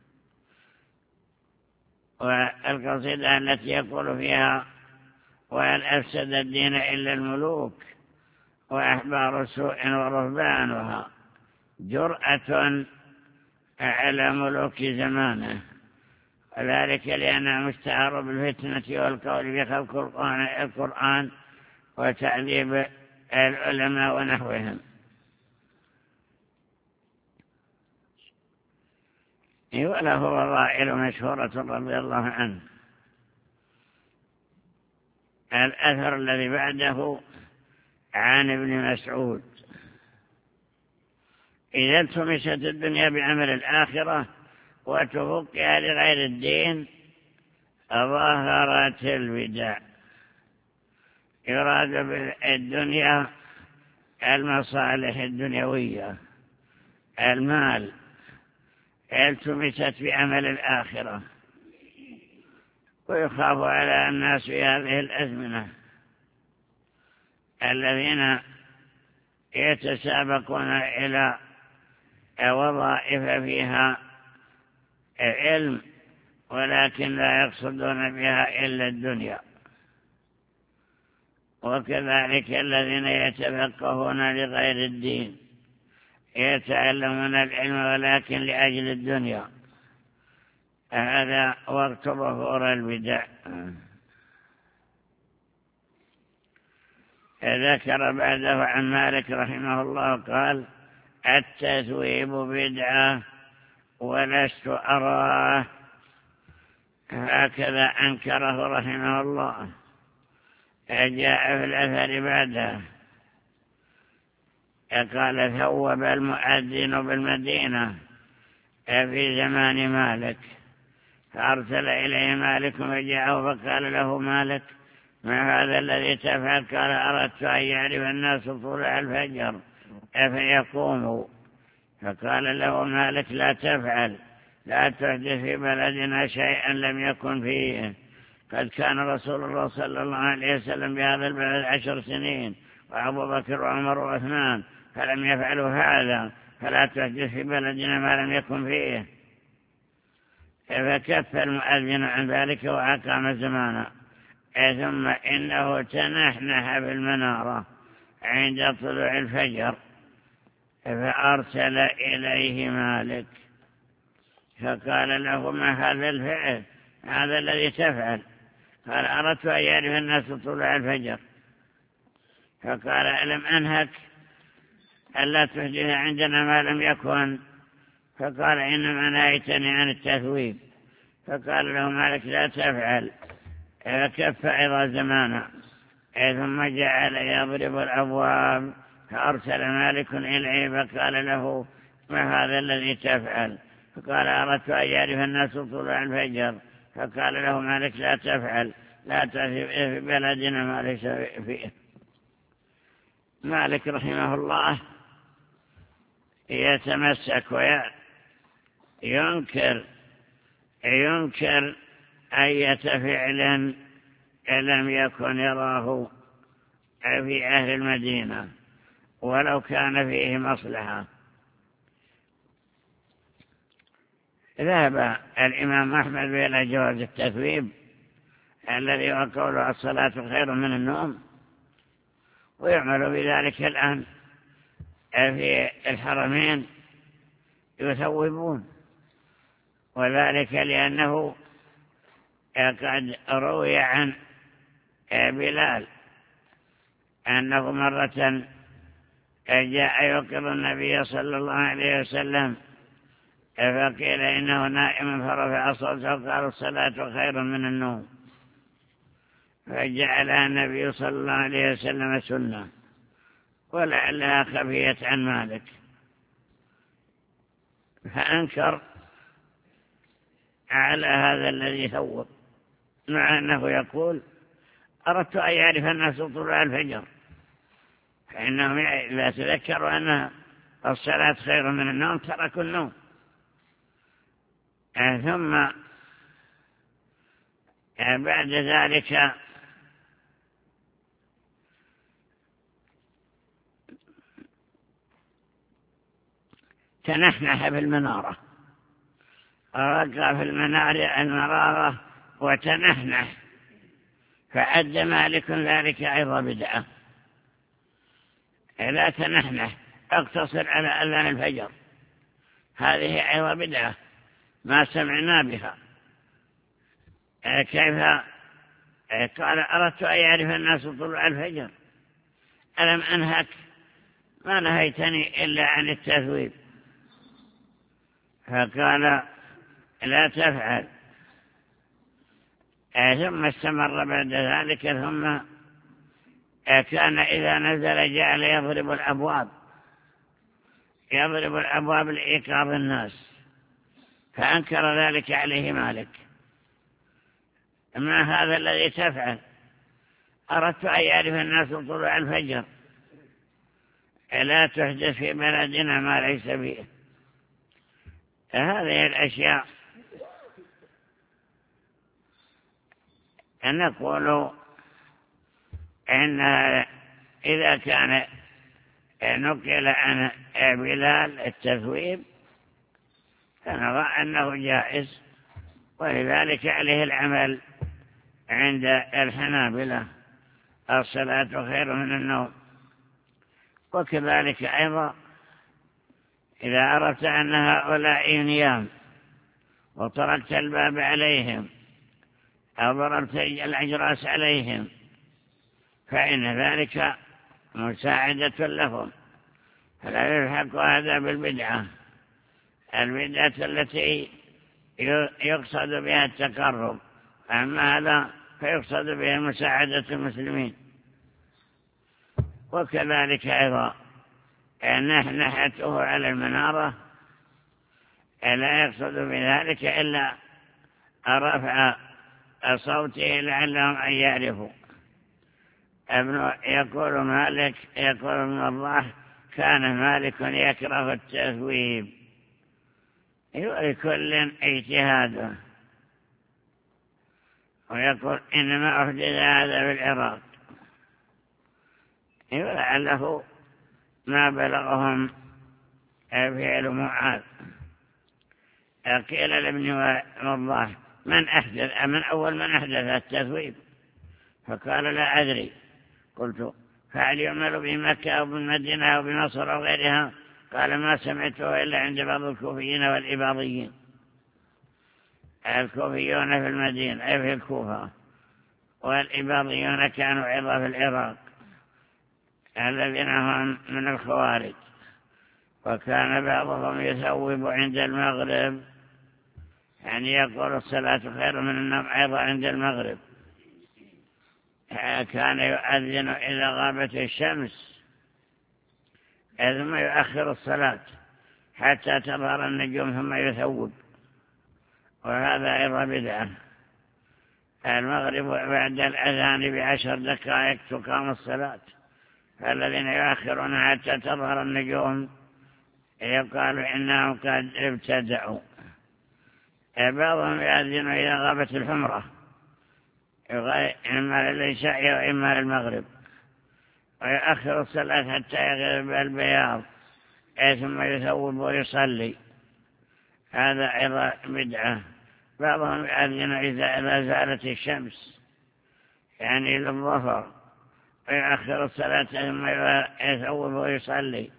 والقصيدة التي يقول فيها: وهل أفسد الدين إلا الملوك وأحبار سوء ورهبانها، جرأة على ملوك زمانه، وذلك لأنه مستعار بالفتنة والقول بخلق القرآن وتعذيب العلماء ونحوهم. وله فضائل مشهورة رضي الله عنه. الأثر الذي بعده عن ابن مسعود: إذا التمست الدنيا بعمل الآخرة وتفقها لغير الدين ظهرت البدع. يراد بالدنيا المصالح الدنيوية، المال، التمست بعمل الآخرة، ويخاف على الناس في هذه الأزمنة الذين يتسابقون إلى وظائف فيها علم ولكن لا يقصدون بها إلا الدنيا، وكذلك الذين يتفقهون لغير الدين يتعلمون العلم ولكن لأجل الدنيا. هذا وقت ظهور البدع. ذكر بعده عن مالك رحمه الله قال: التثويب بدعة ولست أراه. هكذا أنكره رحمه الله. جاء في الأثر بعده قال: ثوب المؤذن بالمدينة في زمان مالك، فأرسل إليه مالك فجاءه فقال له مالك: ما هذا الذي تفعل؟ قال: أردت أن يعرف الناس طلوع الفجر فيقوموا. فقال له مالك: لا تفعل، لا تحدث في بلدنا شيئا لم يكن فيه. قد كان رسول الله صلى الله عليه وسلم بهذا البلد عشر سنين، وأبو بكر وعمر وعثمان، فلم يفعلوا هذا، فلا تحدث في بلدنا ما لم يكن فيه. فكف المؤذن عن ذلك وأقام زمانا. ثم إنه تنحنح بالمنارة عند طلوع الفجر، فأرسل إليه مالك فقال له ما هذا الفعل هذا الذي تفعل؟ قال أردت أن يعرف الناس طلوع الفجر. فقال ألم أنهك ألا تحدث عندنا ما لم يكن؟ فقال إنما نهيتني عن التثويب. فقال له مالك لا تفعل، فكف إذا زمانا. ثم جعل يضرب الأبواب، فأرسل مالك إليه فقال له ما هذا الذي تفعل؟ فقال أردت أن يعرف الناس طلوع الفجر. فقال له مالك لا تفعل، لا تأتي في بلدنا ما ليس فيه. مالك رحمه الله يتمسك وينكر ينكر أية فعل لم يكن يراه في أهل المدينة ولو كان فيه مصلحة. ذهب الإمام أحمد إلى جواز التثويب الذي هو قوله الصلاة خير من النوم، ويعمل بذلك الآن في الحرمين يثوبون، وذلك لأنه قد روي عن بلال أنه مرة جاء يوقظ النبي صلى الله عليه وسلم فقيل إنه نائم فرفع صوته وقال الصلاة خير من النوم، فجعلها النبي صلى الله عليه وسلم سنة، ولعلها خفيت عن مالك فأنكر على هذا الذي ثوب، مع أنه يقول أردت أن يعرف الناس طلوع الفجر، فإنهم إذا تذكروا أن الصلاة خير من النوم تركوا النوم. ثم بعد ذلك تنحنح في المنارة، رقى في المنارة وتنحنح، فعد مالك ذلك أيضا بدعة. لا تنحنح، اقتصر على أذان الفجر، هذه أيضا بدعة ما سمعنا بها. كيف؟ قال أردت أن يعرف الناس طلوع الفجر، ألم أنهك؟ ما نهيتني إلا عن التثويب. فقال لا تفعل. ثم استمر بعد ذلك، ثم كان إذا نزل جعل يضرب الأبواب يضرب الأبواب لإيقاظ الناس، فأنكر ذلك عليه مالك. ما هذا الذي تفعل؟ أردت أن يعرف الناس طلوع الفجر، لا تحدث في بلدنا ما ليس فيه. هذه الأشياء نقول إن إذا كان نقل عن بلال التثويب فنرى أنه جائز، ولذلك عليه العمل عند الحنابلة، الصلاة خير من النوم. وكذلك أيضا إذا أردت أن هؤلاء نيام وطرقت الباب عليهم أو ضربت الأجراس عليهم فإن ذلك مساعدة لهم، فلا يلحق هذا بالبدعة، البدعة التي يقصد بها التقرب، أما هذا فيقصد بها مساعدة المسلمين. وكذلك أيضا نحنحته على المنارة لا يقصد بذلك إلا رفع صوته لعلهم أن يعرفوا. ابن يقول مالك يقول ابن الله كان مالك يكره التثويب، ولكل اجتهاده، ويقول إنما أحدث هذا في العراق، ولعله ما بلغهم فعل معاذ. قيل لابن الله من أحدث من أول من أحدث التثويب؟ فقال لا أدري. قلت فهل يعمل بمكة أو بالمدينة أو بمصر أو غيرها؟ قال ما سمعته إلا عند بعض الكوفيين والإباضيين. الكوفيون في المدينة أي في الكوفة، والإباضيون كانوا أيضا في العراق الذين هم من الخوارج. وكان بعضهم يثوب عند المغرب، يعني يقول الصلاة خير من النوم أيضا عند المغرب. كان يؤذن إذا غابت الشمس ثم يؤخر الصلاة حتى تظهر النجوم ثم يثوب، وهذا أيضا بدعة. المغرب بعد الأذان بعشر دقائق تقام الصلاة، فالذين يؤخرون حتى تظهر النجوم يقال إنهم قد ابتدعوا. بعضهم يؤذن إذا غابت الحمرة، إما للعشاء وإما للمغرب، ويؤخر الصلاة حتى يغرب البياض ثم يثوب ويصلي، هذا أيضا بدعة. بعضهم يؤذن إذا زالت الشمس يعني للظهر، ويؤخر الصلاة ثم يثوب ويصلي.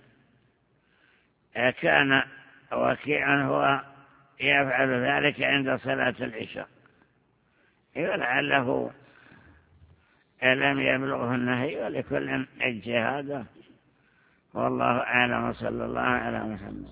كان وكيع هو يفعل ذلك عند صلاة العشاء، ولعله لم يبلغه النهي، ولكل اجتهاده، والله أعلم. صلى الله على محمد.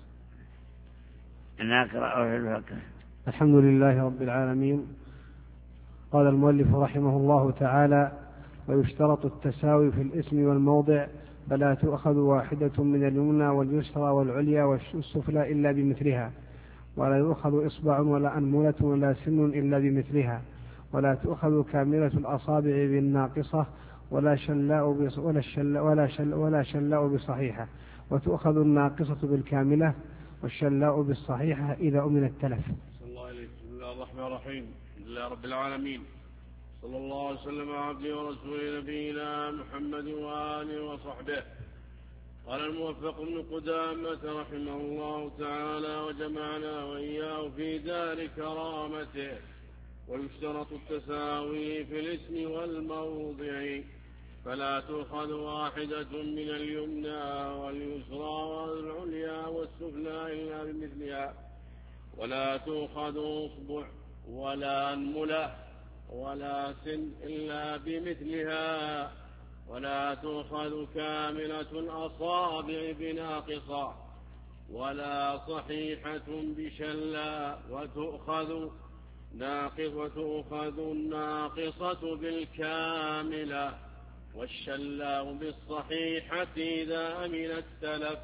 نقرأ في الفقه. الحمد لله رب العالمين. قال المؤلف رحمه الله تعالى: ويشترط التساوي في الاسم والموضع، فلا تؤخذ واحدة من اليمنى واليسرى والعليا والسفلى إلا بمثلها، ولا يؤخذ إصبع ولا أنملة ولا سن إلا بمثلها، ولا تؤخذ كاملة الأصابع بالناقصة، ولا شلاء بص ولا شل ولا شل ولا شلاء بصحيحة، وتؤخذ الناقصة بالكاملة والشلاء بالصحيحة إذا أمن التلف. صلى الله عليه. بسم الله الرحمن الرحيم. الحمد لله رب العالمين، صلى الله عليه وسلم على عبده ورسوله نبينا محمد وآله وصحبه. قال الموفق بن قدامة رحمه الله تعالى: وجمعنا وإياه في دار كرامته. ويشترط التساوي في الاسم والموضع، فلا تؤخذ واحدة من اليمنى واليسرى والعليا والسفلى إلا بمثلها، ولا تؤخذ أصبع ولا أنملة ولا سن إلا بمثلها، ولا تؤخذ كاملة الأصابع بناقصة ولا صحيحة بشلا، وتؤخذ ناقص وتؤخذ الناقصة بالكاملة والشلاء بالصحيحة إذا أمن التلف.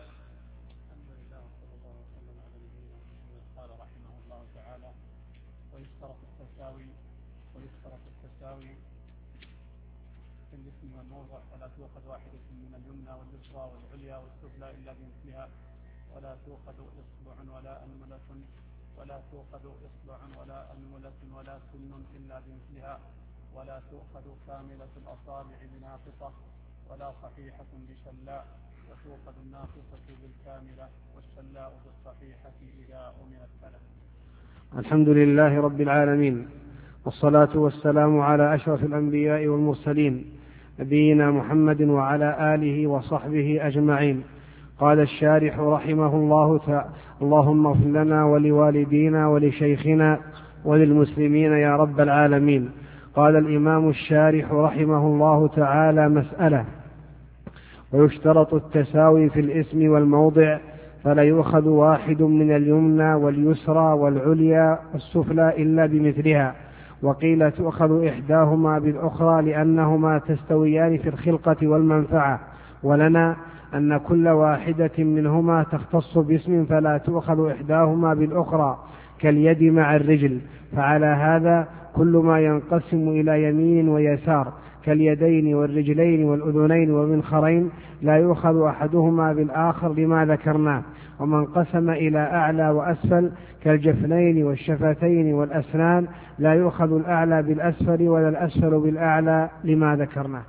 قال رحمه الله تعالى: ويشترط التساوي ويشترط التساوي في الاسم والموضع، فلا تؤخذ واحدة من اليمنى واليسرى والعليا والسفلى إلا بمثلها، ولا تؤخذ إصبع ولا أنملة ولا تؤخذ إصبع ولا أنملة ولا سن إلا بمثلها، ولا تؤخذ كاملة الأصابع بناقصة ولا صحيحة بشلاء، وتؤخذ الناقصة بالكاملة والشلاء بالصحيحة إذا أمن التلف. الحمد لله رب العالمين، والصلاة والسلام على أشرف الأنبياء والمرسلين نبينا محمد وعلى آله وصحبه أجمعين. قال الشارح رحمه الله تعالى: اللهم اغفر لنا ولوالدينا ولشيخنا وللمسلمين يا رب العالمين. قال الإمام الشارح رحمه الله تعالى: مسألة: ويشترط التساوي في الاسم والموضع، فلا يؤخذ واحد من اليمنى واليسرى والعليا والسفلى إلا بمثلها، وقيل تؤخذ إحداهما بالأخرى لأنهما تستويان في الخلقة والمنفعة، ولنا أن كل واحدة منهما تختص باسم فلا تؤخذ إحداهما بالأخرى كاليد مع الرجل. فعلى هذا كل ما ينقسم إلى يمين ويسار كاليدين والرجلين والأذنين والمنخرين لا يؤخذ أحدهما بالآخر لما ذكرناه. وما انقسم إلى أعلى وأسفل كالجفنين والشفتين والأسنان لا يؤخذ الأعلى بالأسفل ولا الأسفل بالأعلى لما ذكرناه.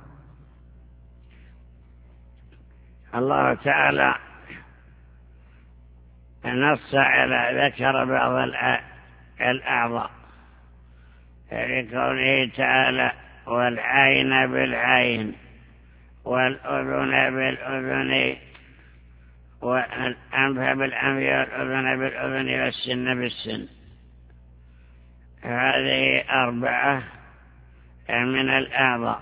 الله تعالى نص على ذكر بعض الأعضاء في قوله تعالى: والعين بالعين والأذن بالأذن والأنف بالأنف والأذن بالأذن والسن بالسن. هذه أربعة من الأعضاء،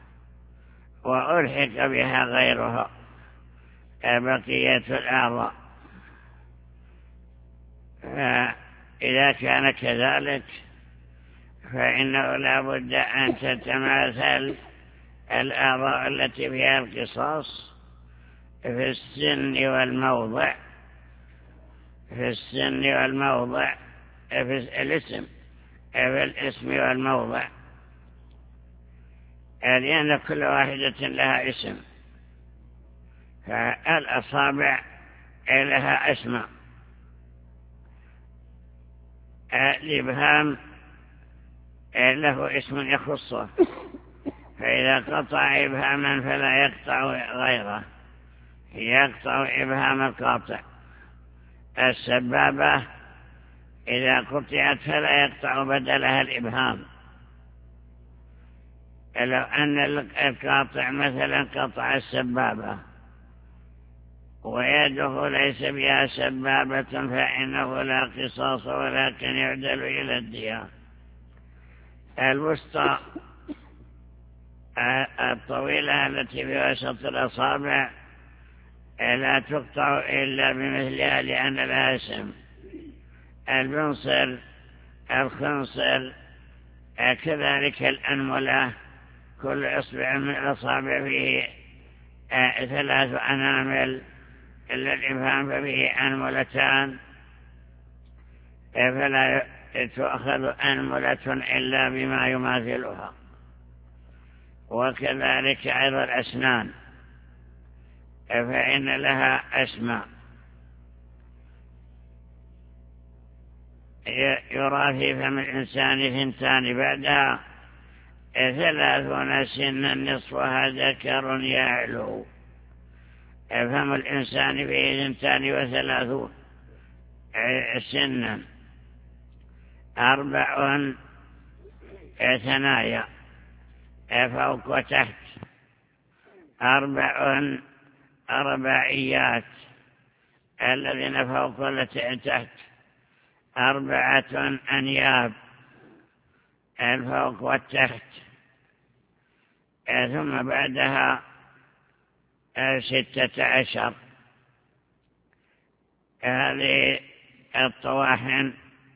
وألحق بها غيرها بقية الأعضاء. فإذا كان كذلك فإنه لا بد أن تتماثل الأعضاء التي فيها القصاص في السن والموضع في السن والموضع في الاسم في الاسم والموضع، لأن كل واحدة لها اسم، فالأصابع لها أسماء. الإبهام له اسم يخصه، فإذا قطع إبهاما فلا يقطع غيره، يقطع إبهام القاطع. السبابة إذا قطعت فلا يقطع بدلها الإبهام. لو أن القاطع مثلا قطع السبابة ويده ليس بها سبابة فإنه لا قصاص، ولكن يعدل إلى الدية. الوسطى الطويلة التي في وسط الأصابع لا تقطع إلا بمثلها لأن لها اسم. البنصر، الخنصر، كذلك الأنملة، كل إصبع من الأصابع فيه ثلاث أنامل، إلا الإبهام فيه أنملتان، فلا تؤخذ أنملة إلا بما يماثلها. وكذلك أيضا الأسنان فإن لها أسماء. يرى في فم الإنسان ثنتان بعدها ثلاثون سنا نصفها ذكر يعلو. فم الإنسان فيه ثنتان وثلاثون سنا، أربع ثنايا فوق وتحت، أربع أربعيات الذين فوق والتي تحت، أربعة أنياب الفوق والتحت، ثم بعدها ستة عشر. هذه الطواحن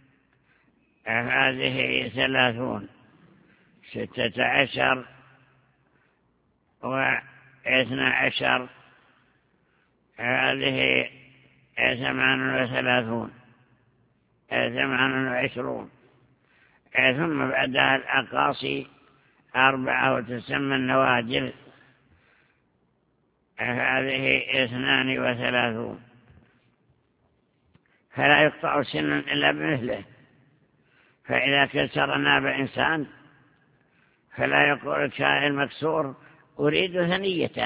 هذه ثلاثون، ستة عشر واثنى عشر، هذه ثمان وثلاثون، ثمان وعشرون. ثم بعدها الأقاصي أربعة وتسمى النواجذ، هذه اثنان وثلاثون. فلا يقطع سن إلا بمثله. فإذا كسر ناب إنسان فلا يقول الشاعر المكسور أريد ثنيته،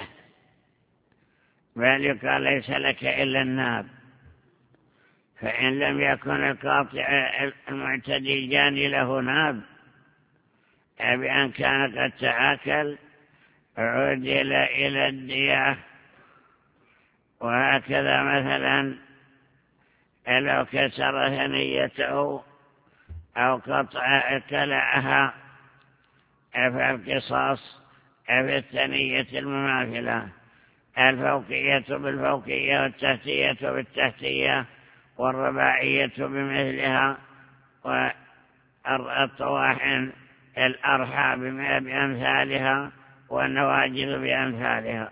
بل يقال ليس لك إلا الناب. فإن لم يكن القاطع المعتدي الجاني له ناب بأن كان قد تعاكل عدل إلى الدية. وهكذا مثلا لو كسر ثنيته أو قطع كلعها فالقصاص في الثنية المماثلة، الفوقية بالفوقية والتحتية بالتحتية والرباعية بمثلها، والطواحن الأرحى بأمثالها والنواجذ بأمثالها.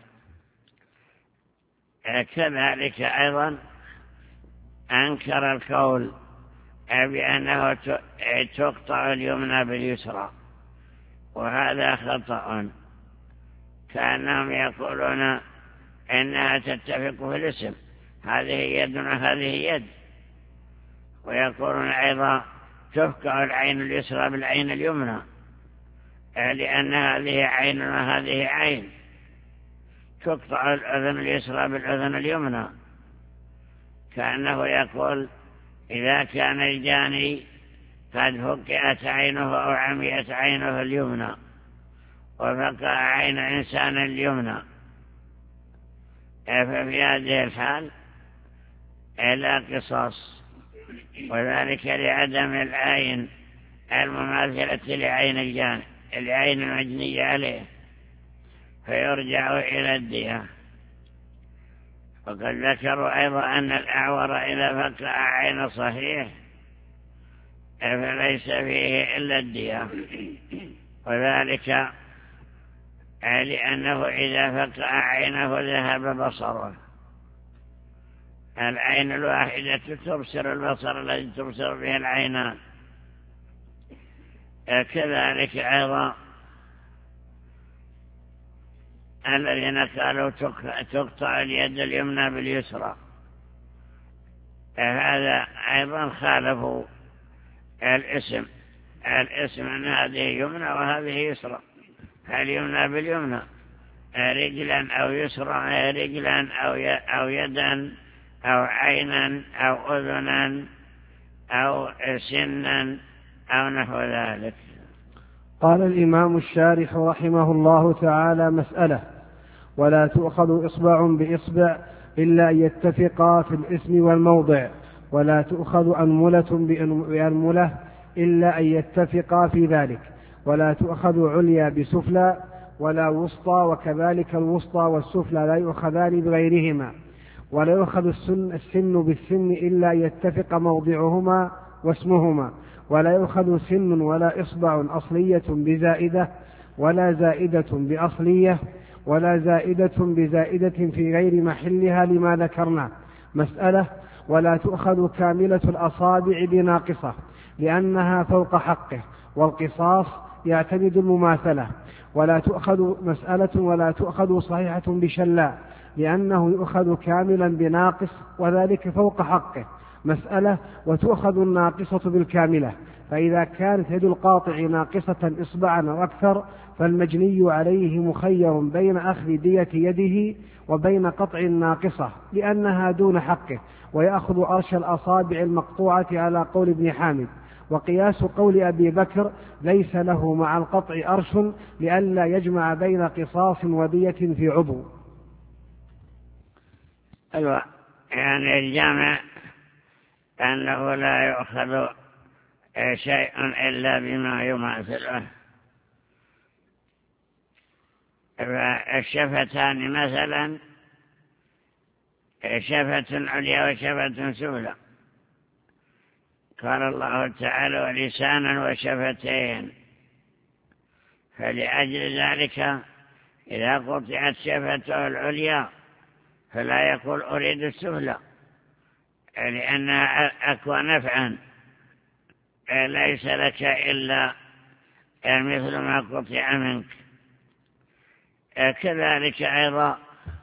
كذلك أيضا أنكر القول بأنه تقطع اليمنى باليسرى، وهذا خطأ. كأنهم يقولون إنها تتفق في الاسم، هذه يد وهذه يد. ويقولون أيضا تفقع العين اليسرى بالعين اليمنى، لأن هذه عين وهذه عين. تقطع الأذن اليسرى بالأذن اليمنى، كأنه يقول إذا كان الجاني قد فقعت عينه أو عميت عينه اليمنى وفقع عين إنسان اليمنى، ففي هذه الحال لا قصاص، وذلك لعدم العين المماثلة لعين الجاني العين المجنية عليه، فيرجع إلى الدية. وقد ذكروا أيضا أن الأعور إذا فقع عين صحيح فليس فيه إلا الدية، وذلك لأنه إذا فقع عينه ذهب بصره. العين الواحدة تبصر البصر الذي تبصر به العينان. كذلك أيضا الذين قالوا تقطع اليد اليمنى باليسرى، هذا أيضا خالفوا الاسم الاسم أن هذه يمنى وهذه يسرى. اليمنى باليمنى رجلا أو يسرى، رجلا أو يدا أو عينا أو أذنا أو سنا أو نحو ذلك. قال الإمام الشارح رحمه الله تعالى: مسألة: ولا تؤخذ إصبع بإصبع إلا أن يتفقا في الاسم والموضع، ولا تؤخذ أنملة بأنملة إلا أن يتفقا في ذلك، ولا تؤخذ عليا بسفلى ولا وسطى، وكذلك الوسطى والسفلى لا يؤخذان بغيرهما، ولا يؤخذ السن, السن بالسن إلا أن يتفق موضعهما واسمهما، ولا يؤخذ سن ولا إصبع أصلية بزائدة ولا زائدة بأصلية ولا زائدة بزائدة في غير محلها لما ذكرنا. مسألة: ولا تؤخذ كاملة الأصابع بناقصة لأنها فوق حقه، والقصاص يعتمد المماثلة. ولا تؤخذ مسألة ولا تؤخذ صحيحة بشلاء لأنه يؤخذ كاملا بناقص وذلك فوق حقه. مسألة: وتؤخذ الناقصة بالكاملة، فإذا كانت يد القاطع ناقصة إصبعا أو أكثر فالمجني عليه مخير بين أخذ دية يده وبين قطع الناقصة لأنها دون حقه، ويأخذ أرش الأصابع المقطوعة على قول ابن حامد. وقياس قول أبي بكر: ليس له مع القطع أرش لئلا يجمع بين قصاص ودية في عضو. أيوة، يعني الجامع أنه لا يؤخذ شيء إلا بما يماثله. الشفتان مثلا شفة عليا وشفة سفلى، قال الله تعالى: ولسانا وشفتين. فلأجل ذلك إذا قطعت شفته العليا فلا يقول أريد السفلى لأنها أقوى نفعا، ليس لك إلا مثل ما قطع منك. كذلك أيضا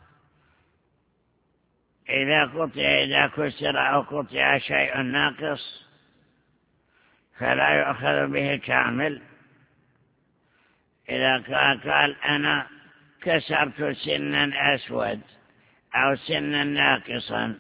إذا قطع إذا كسر أو قطع شيء ناقص فلا يؤخذ به كامل. إذا قال أنا كسرت سنا أسود أو سنا ناقصا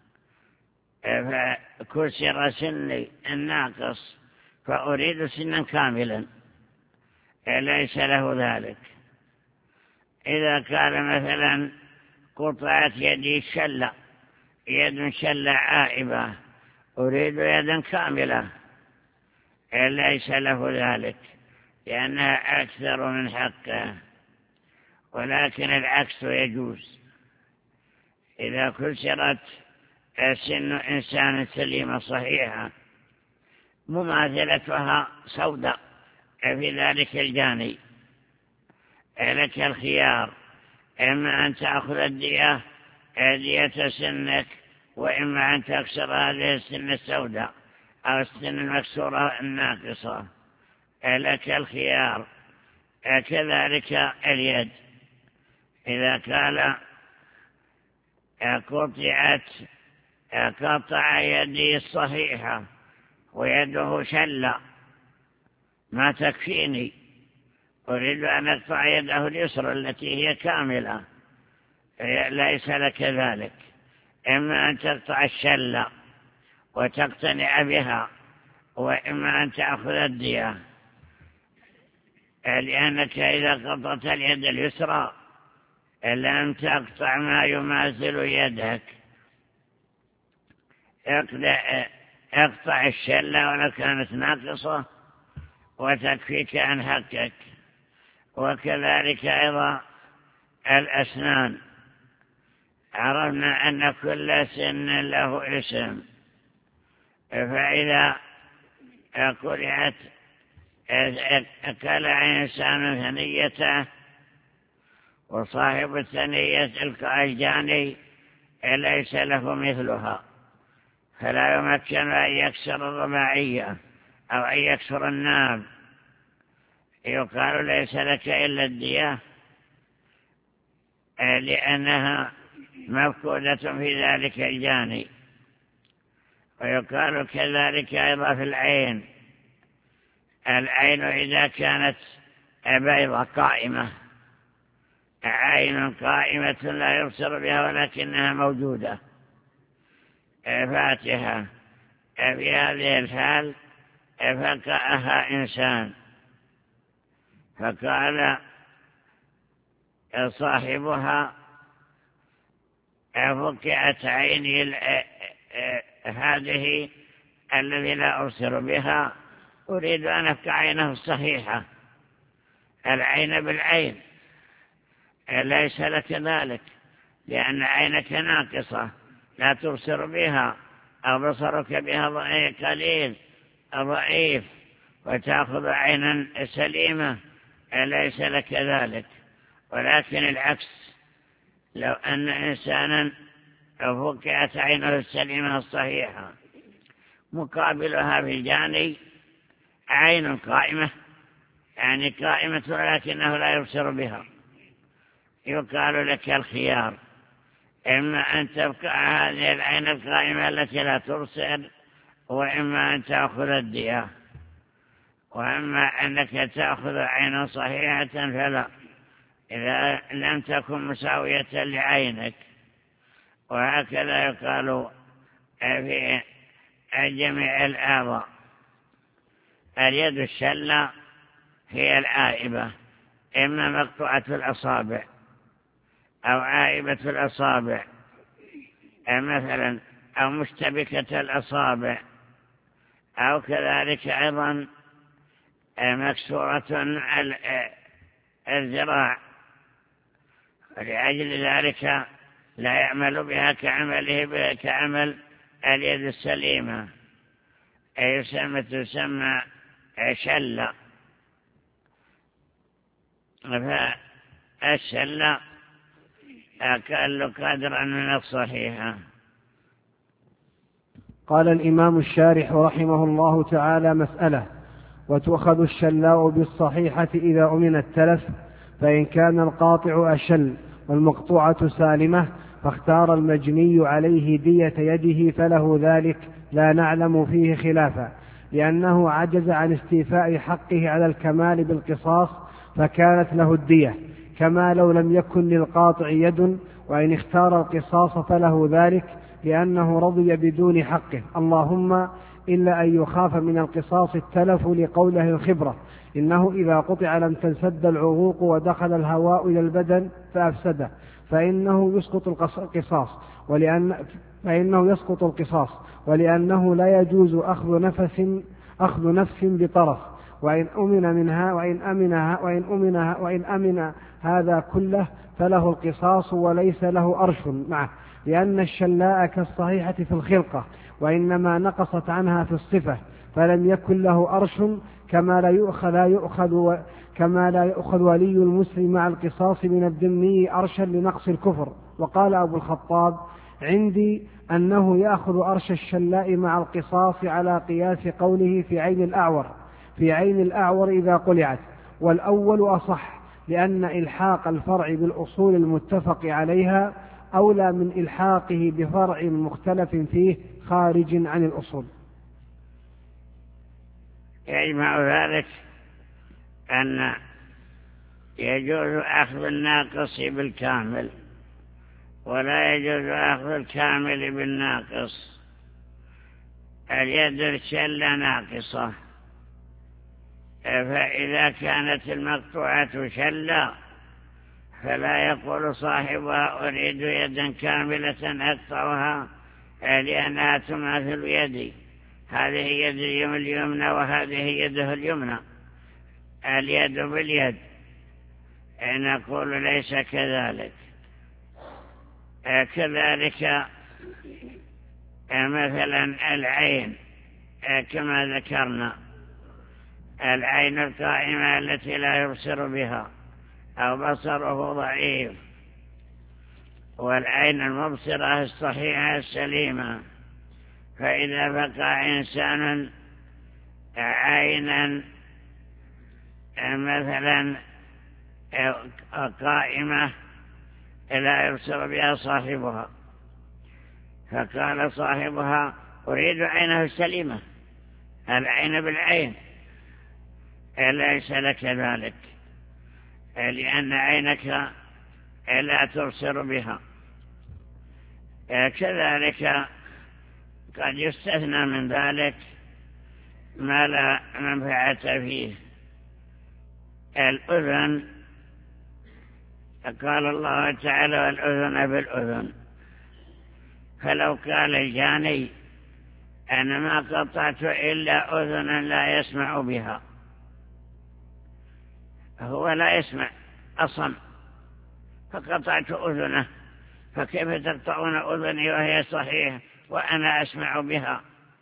فكسر سني الناقص فأريد سنا كاملا، ليس له ذلك. إذا كان مثلا قطعت يدي شلة يد شلة عائبة أريد يدا كاملة، ليس له ذلك لأنها أكثر من حقه. ولكن العكس يجوز، إذا كسرت سن إنسان سليمة صحيحة مماثلتها سوداء في ذلك الجاني، لك الخيار: إما أن تأخذ الدية دية سنك، وإما أن تكسر هذه السن السوداء أو السن المكسورة الناقصة، لك الخيار. كذلك اليد، إذا قال قطعت قطع يدي الصحيحة ويده شلة ما تكفيني، أريد أن أقطع يده اليسرى التي هي كاملة، ليس لك ذلك. إما أن تقطع الشلة وتقتنع بها، وإما أن تأخذ الدية، لأنك إذا قطعت اليد اليسرى لم تقطع ما يماثل يدك. اقطع الشلة ولو كانت ناقصة وتكفيك عن حقك. وكذلك أيضا الأسنان، عرفنا أن كل سن له اسم، فإذا قرعت أكل إنسان ثنيته وصاحب الثنية الجاني ليس له مثلها، فلا يمكن أن يكسر الرباعية أو أن يكسر الناب، يقال ليس لك إلا الدية لأنها مفقودة في ذلك الجاني. ويقال كذلك أيضا في العين، العين إذا كانت بيضة قائمة، عين قائمة لا يبصر بها ولكنها موجودة فاتحة، في هذه الحال فقأها إنسان، فقال صاحبها فقعت عيني هذه الذي لا أبصر بها، أريد أن أفقع عينه الصحيحة، العين بالعين، ليس لك ذلك لأن عينك ناقصة لا تبصر بها، أو بصرك بها قليل ضعيف، وتأخذ عينا سليمة، ليس لك ذلك. ولكن العكس، لو أن إنسانا فقعت عينه السليمة الصحيحة مقابلها في الجاني عين قائمة، يعني قائمة ولكنه لا يبصر بها، يقال لك الخيار، إما أن تبقى هذه العين القائمة التي لا تبصر، وإما أن تأخذ الدية، وإما أنك تأخذ عينا صحيحة فلا، إذا لم تكن مساوية لعينك. وهكذا يقال في جميع الأعضاء. اليد الشلة هي العائبة، إما مقطوعة الأصابع أو عائبة الأصابع مثلا، أو مشتبكة الأصابع، أو كذلك أيضا مكسورة الذراع، ولأجل ذلك لا يعمل بها كعمله كعمل اليد السليمة، أي يسمى تسمى شلة. فالشلة أقل قدرا من الصحيحة. قال الإمام الشارح رحمه الله تعالى: مسألة: وتؤخذ الشلاء بالصحيحة إذا أمن التلف، فإن كان القاطع أشل والمقطوعة سالمة فاختار المجني عليه دية يده فله ذلك، لا نعلم فيه خلافا، لأنه عجز عن استيفاء حقه على الكمال بالقصاص فكانت له الدية، كما لو لم يكن للقاطع يد، وإن اختار القصاص فله ذلك لأنه رضي بدون حقه، اللهم إلا أن يخاف من القصاص التلف لقوله الخبرة: إنه إذا قطع لم تنسد العروق ودخل الهواء إلى البدن فأفسده، فإنه يسقط القصاص ولأن فإنه يسقط القصاص ولأنه لا يجوز أخذ نفس أخذ نفس بطرف، وإن أمن منها وإن أمنها وإن أمنها وإن أمن هذا كله فله القصاص وليس له أرش معه، لأن الشلاء كالصحيحة في الخلقة، وإنما نقصت عنها في الصفة، فلم يكن له أرش، كما لا يؤخذ لا يؤخذ كما لا يؤخذ ولي المسلم مع القصاص من الذمي أرشا لنقص الكفر. وقال أبو الخطاب: عندي أنه يأخذ أرش الشلاء مع القصاص على قياس قوله في عين الأعور في عين الأعور إذا قلعت، والأول أصح، لأن إلحاق الفرع بالأصول المتفق عليها أولى من إلحاقه بفرع مختلف فيه خارج عن الأصول. يجمع ذلك أن يجوز أخذ الناقص بالكامل، ولا يجوز أخذ الكامل بالناقص. اليد الشلة ناقصة، فإذا كانت المقطوعة شلة فلا يقول صاحبها: أريد يدا كاملة أقطعها لأنها تماثل يدي، هذه يد اليمنى وهذه يده اليمنى، اليد باليد، نقول ليس كذلك. كذلك مثلا العين كما ذكرنا، العين القائمة التي لا يبصر بها أو بصره ضعيف، والعين المبصرة الصحيحة السليمة. فإذا بقى إنسان عينا مثلا قائمة لا يبصر بها صاحبها، فقال صاحبها أريد عينه السليمة، العين بالعين، ليس لك ذلك، لأن عينك لا تبصر بها. كذلك قد يستثنى من ذلك ما لا منفعة فيه. الأذن قال الله تعالى والأذن بالأذن، فلو قال الجاني أنا ما قطعت إلا أذنا لا يسمع بها، هو لا يسمع أصم فقطعت أذنه، فكيف تقطعون أذني وهي صحيحة وأنا أسمع بها؟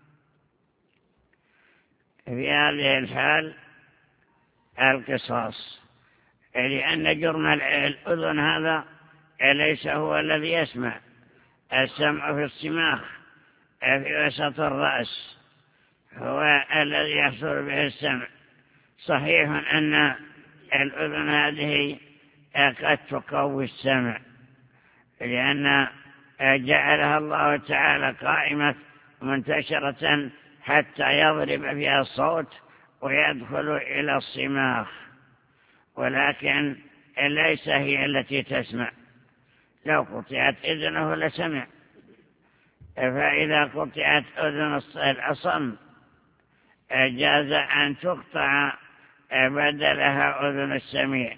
في هذه الحال القصاص، لأن جرم الأذن هذا ليس هو الذي يسمع، السمع في الصماخ في وسط الرأس هو الذي يحصل به السمع. صحيح أن الأذن هذه قد تقوي السمع، لأن جعلها الله تعالى قائمة منتشرة حتى يضرب فيها الصوت ويدخل إلى الصماخ، ولكن ليس هي التي تسمع. لو قطعت إذنه لسمع، فإذا قطعت أذن الأصم جاز أن تقطع بدلها أذن السميع.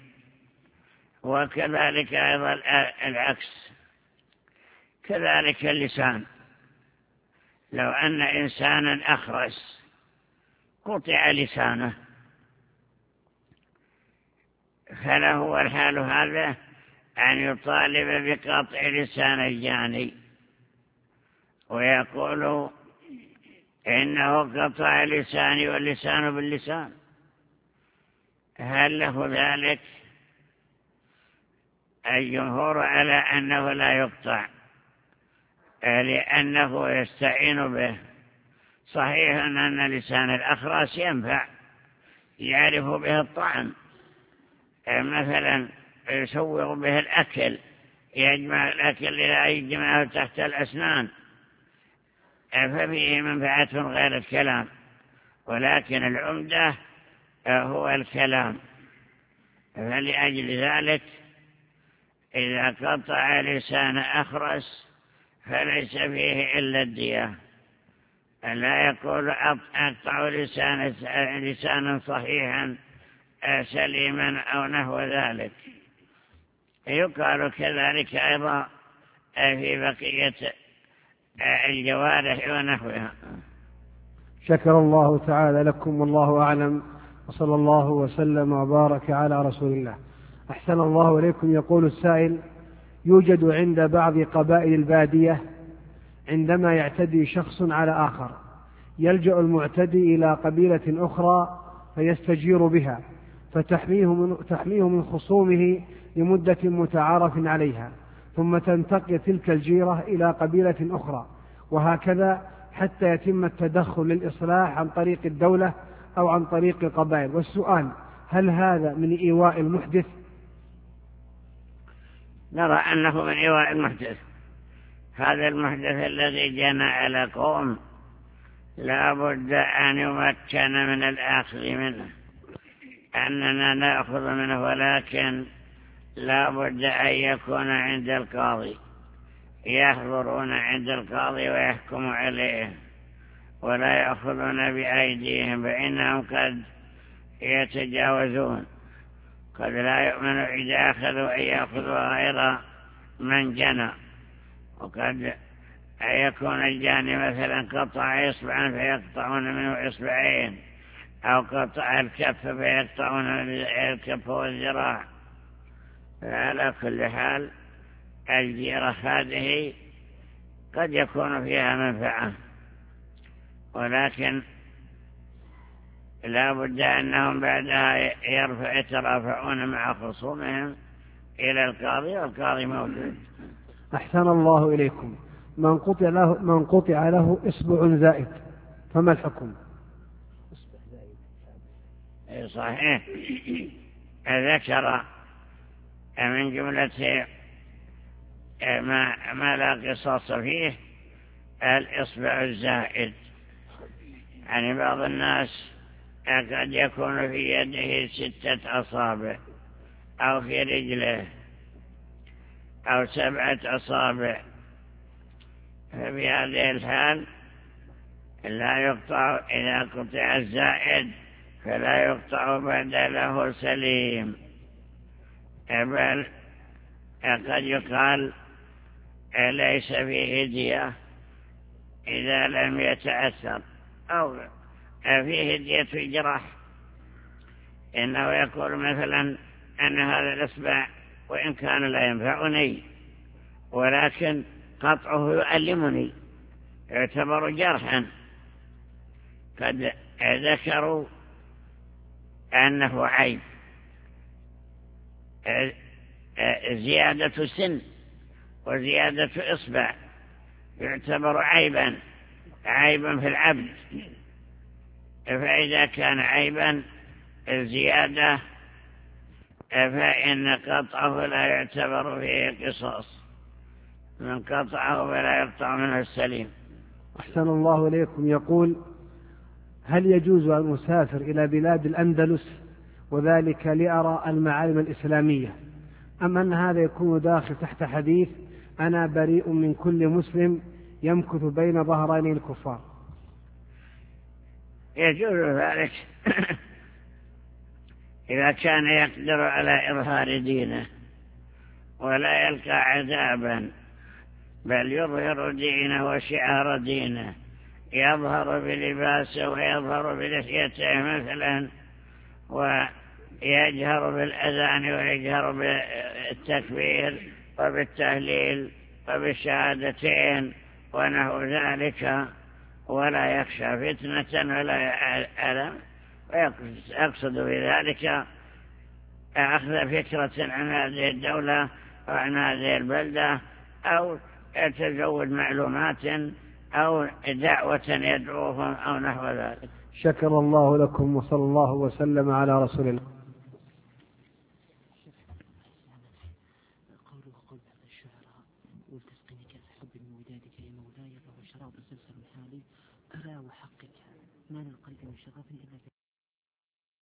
وكذلك أيضا العكس، كذلك اللسان. لو أن إنسانا أخرس قطع لسانه، فله الحال هذا أن يطالب بقطع لسان الجاني ويقول إنه قطع لساني واللسان باللسان. هل له ذلك؟ الجمهور على أنه لا يقطع، لأنه يستعين به. صحيح أن لسان الأخرس ينفع، يعرف به الطعم، مثلا يسوغ به الأكل، يجمع الأكل لا يجمعه تحت الأسنان، ففيه منفعة غير الكلام. ولكن العمدة هو الكلام، فلأجل ذلك إذا قطع لسان أخرس فليس فيه إلا الدية. لا يقول أقطع لسان لسانا صحيحا سليما أو نحو ذلك. يقال كذلك أيضا في بقية الجوارح ونحوها. شكر الله تعالى لكم والله أعلم، وصلى الله وسلم وبارك على رسول الله. أحسن الله إليكم. يقول السائل: يوجد عند بعض قبائل البادية عندما يعتدي شخص على آخر يلجأ المعتدي إلى قبيلة أخرى فيستجير بها فتحميه من, تحميه من خصومه لمدة متعارف عليها، ثم تنتقل تلك الجيرة إلى قبيلة أخرى، وهكذا حتى يتم التدخل للإصلاح عن طريق الدولة أو عن طريق القبائل. والسؤال: هل هذا من إيواء المحدث؟ نرى أنه من إيواء المحدث. هذا المحدث الذي جنى على قوم لا بد أن يمكن من الأخذ منه، أننا نأخذ منه، ولكن لا بد أن يكون عند القاضي، يحضرون عند القاضي ويحكم عليه، ولا يأخذون بأيديهم، فإنهم قد يتجاوزون، قد لا يؤمن إذا أخذوا أن يأخذوا غير من جنى، وقد يكون الجاني مثلا قطع إصبعا فيقطعون منه إصبعين أو قطع الكف فيقطعون الكف والذراع. على كل حال الجيرة هذه قد يكون فيها منفعة، ولكن لا بد أنهم بعدها يرفع يترافعون مع خصومهم إلى القاضي، والقاضي موجود. أحسن الله إليكم. من قطع له, من قطع له إصبع زائد فما الحكم؟ صحيح. ذكر من جملة ما, ما لا قصاص فيه الإصبع الزائد. يعني بعض الناس قد يكون في يده ستة أصابع أو في رجله أو سبعة أصابع، ففي هذه الحال لا يقطع. إذا قطع الزائد فلا يقطع بدله سليم، بل قد يقال ليس فيه هدية إذا لم يتأثر، أو فيه هدية جراح. إنه يقول مثلا أن هذا الإصبع وإن كان لا ينفعني ولكن قطعه يؤلمني، يعتبر جرحا. قد ذكروا أنه عيب، زيادة سن وزيادة إصبع يعتبر عيبا عيبا في العبد. فإذا كان عيبا الزيادة فإن قطعه لا يعتبر فيه قصاص، من قطعه فلا يقطع منه السليم. أحسن الله إليكم. يقول: هل يجوز أن أسافر إلى بلاد الأندلس وذلك لأرى المعالم الإسلامية، أم أن هذا يكون داخل تحت حديث أنا بريء من كل مسلم يمكث بين ظهراني الكفار؟ يجوز ذلك إذا كان يقدر على إظهار دينه ولا يلقى عذابا، بل يظهر دينه وشعار دينه، يظهر بلباسه ويظهر بلحيته مثلا، ويجهر بالأذان ويجهر بالتكبير وبالتهليل وبالشهادتين ونحو ذلك، ولا يخشى فتنة ولا ألم، ويقصد بذلك أخذ فكرة عن هذه الدولة وعن هذه البلدة، أو يتزود معلومات أو دعوة يدعوهم أو نحو ذلك. شكر الله لكم وصلى الله وسلم على رسول الله. قوله قول بعض الشعراء: والتسقيني كأس حب من ودادك يا مولاي، فهو شراب سلسل حالي ألا وحقك ما للقلب من شغف إلا